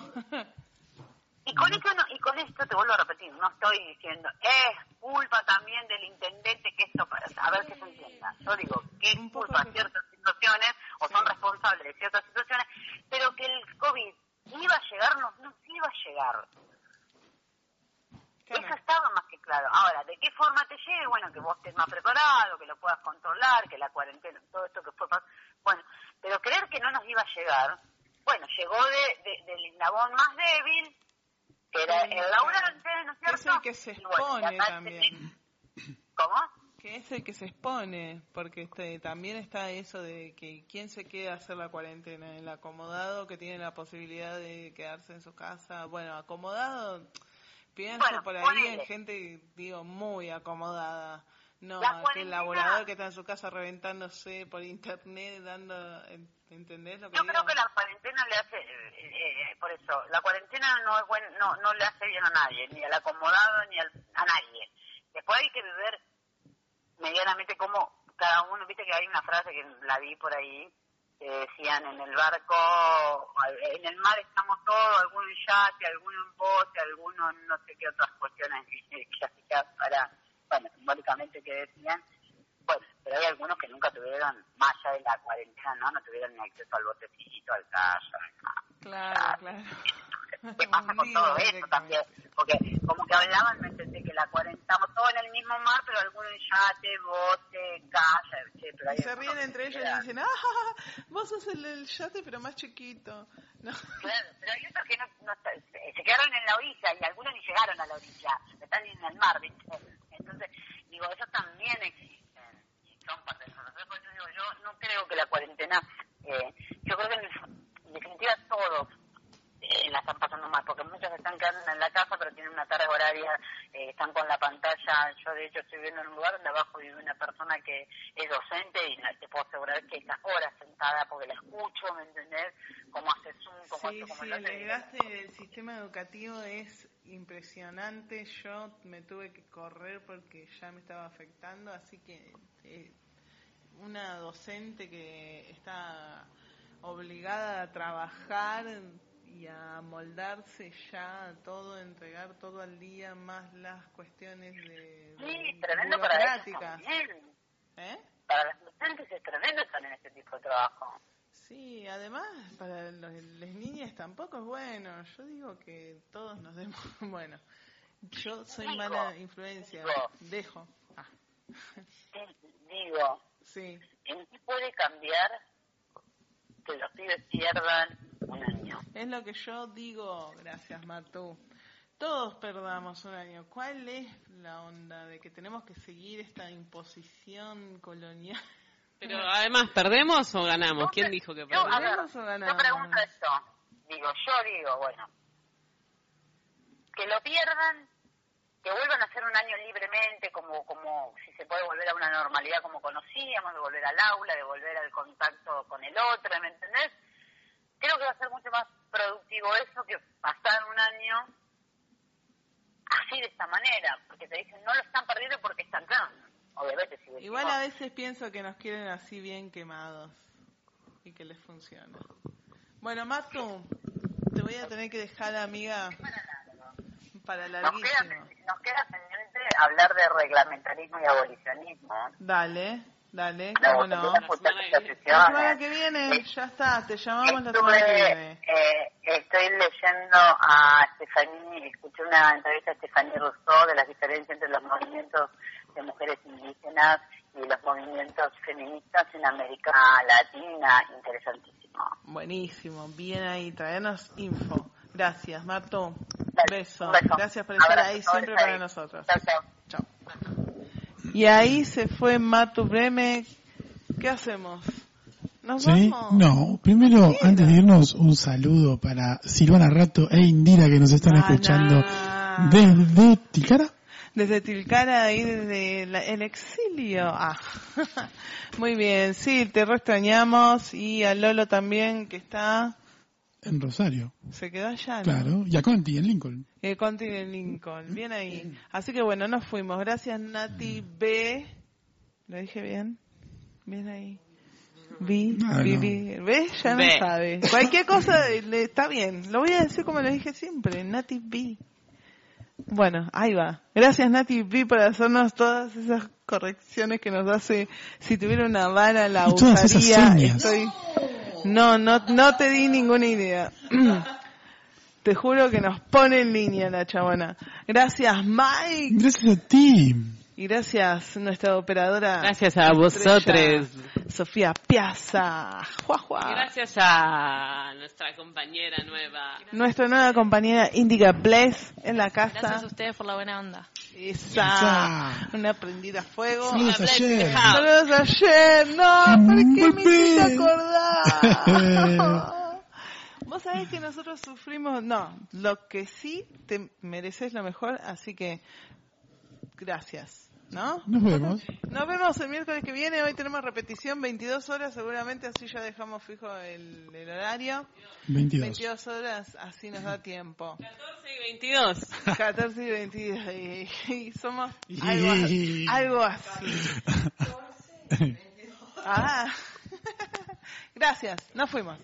Y con esto te vuelvo a repetir, no estoy diciendo, es culpa también del intendente que esto para, a ver que se entienda. Yo digo, que es culpa de ciertas situaciones, o son responsables de ciertas situaciones, pero que el COVID iba a llegar, no iba a llegar. Claro. Eso estaba más que claro. Ahora, ¿de qué forma te llegue? Bueno, que vos estés más preparado, que lo puedas controlar, que la cuarentena, todo esto que fue bueno, pero creer que no nos iba a llegar, bueno, llegó del eslabón más débil, que era el laburante, ¿no es cierto? Es el que se expone también. ¿Cómo? Que es el que se expone, porque también está eso de que quién se queda a hacer la cuarentena, el acomodado que tiene la posibilidad de quedarse en su casa, bueno, acomodado, pienso por ahí en gente, digo, muy acomodada, no, aquel laborador que está en su casa reventándose por internet, ¿entendés lo que yo digo? Creo que la cuarentena le hace, por eso, la cuarentena no es no le hace bien a nadie, ni al acomodado ni a nadie. Después hay que vivir medianamente como cada uno, viste que hay una frase que la vi por ahí, que decían en el barco, en el mar estamos todos, algunos en yate, algunos en bote, algunos no sé qué otras cuestiones para, bueno, simbólicamente que decían, bueno, pero hay algunos que nunca tuvieron, más allá de la cuarentena, no tuvieron ni acceso al botecito, al kayak. Claro. ¿Qué pasa con todo esto también? Porque como que hablaban, me entendí que la cuarentena, estamos todos en el mismo mar, pero algunos en yate, bote, kayak, pero y se ríen entre ellos y dicen, vos sos el yate pero más chiquito. No. Claro, pero hay otros que no se quedaron en la orilla y algunos ni llegaron a la orilla, están en el mar, ¿viste? Entonces, digo, ellos también existen y son parte de nosotros. Por eso digo, yo no creo que la cuarentena, yo creo que en definitiva todos la están pasando mal, porque muchos están quedando en la casa pero tienen una carga horaria, están con la pantalla. Yo de hecho estoy viviendo en un lugar donde abajo vive una persona que es docente y te puedo asegurar que está horas sentada porque la escucho, ¿me entendés? Cómo hace Zoom, cómo esto, cómo el desgaste del sistema educativo es impresionante. Yo me tuve que correr porque ya me estaba afectando, así que una docente que está obligada a trabajar y a moldarse ya todo, entregar todo al día, más las cuestiones de tremendo burocráticas. Para las docentes es tremendo estar en este tipo de trabajo. Sí, además para las niñas tampoco es bueno. Yo digo que todos nos demos, bueno, yo soy mala influencia, dejo. Digo, sí. ¿En qué puede cambiar que los pibes pierdan un año? Es lo que yo digo, gracias Martu. Todos perdamos un año. ¿Cuál es la onda de que tenemos que seguir esta imposición colonial? Pero además, ¿perdemos o ganamos? ¿Quién dijo que perdemos o ganamos? Yo pregunto esto. Yo digo, bueno, que lo pierdan, que vuelvan a hacer un año libremente, como si se puede volver a una normalidad como conocíamos, de volver al aula, de volver al contacto con el otro, ¿me entendés? Creo que va a ser mucho más productivo eso que pasar un año así de esta manera, porque te dicen no lo están perdiendo porque están dando. Obviamente, si igual a veces pienso que nos quieren así bien quemados y que les funciona. Bueno, Martu, te voy a tener que dejar, amiga, para larguísimo. Nos queda pendiente hablar de reglamentarismo y abolicionismo. Dale. Dale, cómo no. La semana que viene, ya está, te llamamos la semana que viene. Estoy leyendo a Stephanie, escuché una entrevista a Stephanie Rousseau de las diferencias entre los movimientos de mujeres indígenas y los movimientos feministas en América Latina. Interesantísimo. Buenísimo, bien ahí, traernos info. Gracias, Marto. Beso. Gracias por estar ahí siempre para nosotros. Chao. Y ahí se fue Martu Breme. ¿Qué hacemos? ¿Nos vamos? No, primero, antes de irnos, un saludo para Silvana Rato e Indira que nos están escuchando desde Tilcara. Desde Tilcara y desde el exilio. Muy bien, sí, te re extrañamos. Y a Lolo también, que está en Rosario. Se quedó allá, ¿no? Claro, y a Conti en Lincoln. Conti en Lincoln, bien ahí. Así que bueno, nos fuimos. Gracias, Nati B. ¿Lo dije bien? Bien ahí. Vi. ¿Ves? Ya no sabe. Cualquier cosa está bien. Lo voy a decir como lo dije siempre. Nati B. Bueno, ahí va. Gracias, Nati B, por hacernos todas esas correcciones que nos hace. Si tuviera una vara, la usaría. No te di ninguna idea. Te juro que nos pone en línea la chabona. Gracias, Mike. Gracias a ti. Y gracias, nuestra operadora. Gracias a vosotros. Sofía Piazza. Y gracias a nuestra compañera nueva. Nuestra nueva compañera Indica Bless en la casa. Gracias a ustedes por la buena onda. Esa. Una prendida a fuego. Saludos ayer. Saludos ayer. No, ¿por qué me hiciste acordar? Vos sabés que nosotros sufrimos. No, lo que sí te mereces lo mejor, así que gracias. ¿No? Nos vemos. Nos vemos el miércoles que viene. Hoy tenemos repetición 22 horas seguramente, así ya dejamos fijo el horario. 22 horas, así nos da tiempo. 14 y 22. 14 y 22. Y somos algo así. Gracias, nos fuimos.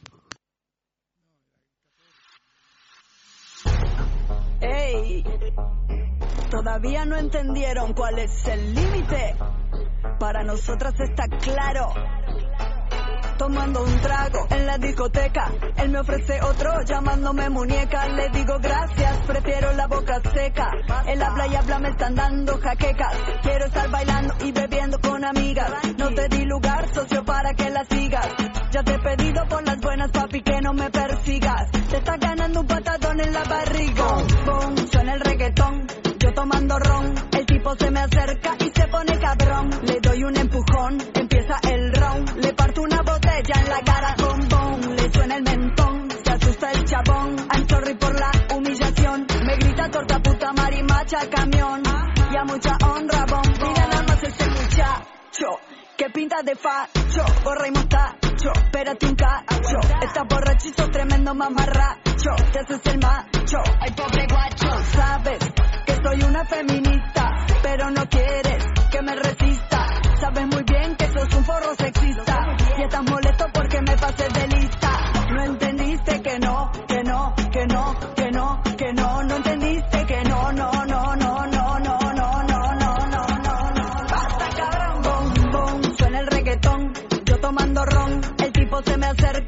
Ey, todavía no entendieron cuál es el límite. Para nosotras está claro. Tomando un trago en la discoteca, él me ofrece otro llamándome muñeca. Le digo gracias, prefiero la boca seca. En la playa me están dando jaquecas. Quiero estar bailando y bebiendo con amigas. No te di lugar, socio, para que la sigas. Ya te he pedido por las buenas, papi, que no me persigas. Te estás ganando un patadón en la barriga. Boom, suena el reggaetón, yo tomando ron. El tipo se me acerca y se pone cabrón. Le doy un empujón, empieza el round. Le parto una botella en la cara, bombón. Le suena el mentón, se asusta el chabón. I'm sorry por la humillación. Me grita torta puta marimacha camión. Y a mucha honra, bom. Mira nada más ese muchacho que pinta de facho, gorra y mostacho, espérate un cacho. Estás borrachizo, tremendo mamarracho. Te haces el macho, ay pobre guacho. Sabes que soy una feminista, pero no quieres que me resista. Sabes muy bien que sos un forro sexista y estás molesto porque me pasé de lista. No entendiste que no, que no, que no, que no, que no. No entendiste que no, no, no, no, no, no, no, no, no, no, no, no. Basta cabrón, bom, bom, suena el reggaetón, yo tomando ron, el tipo se me acerca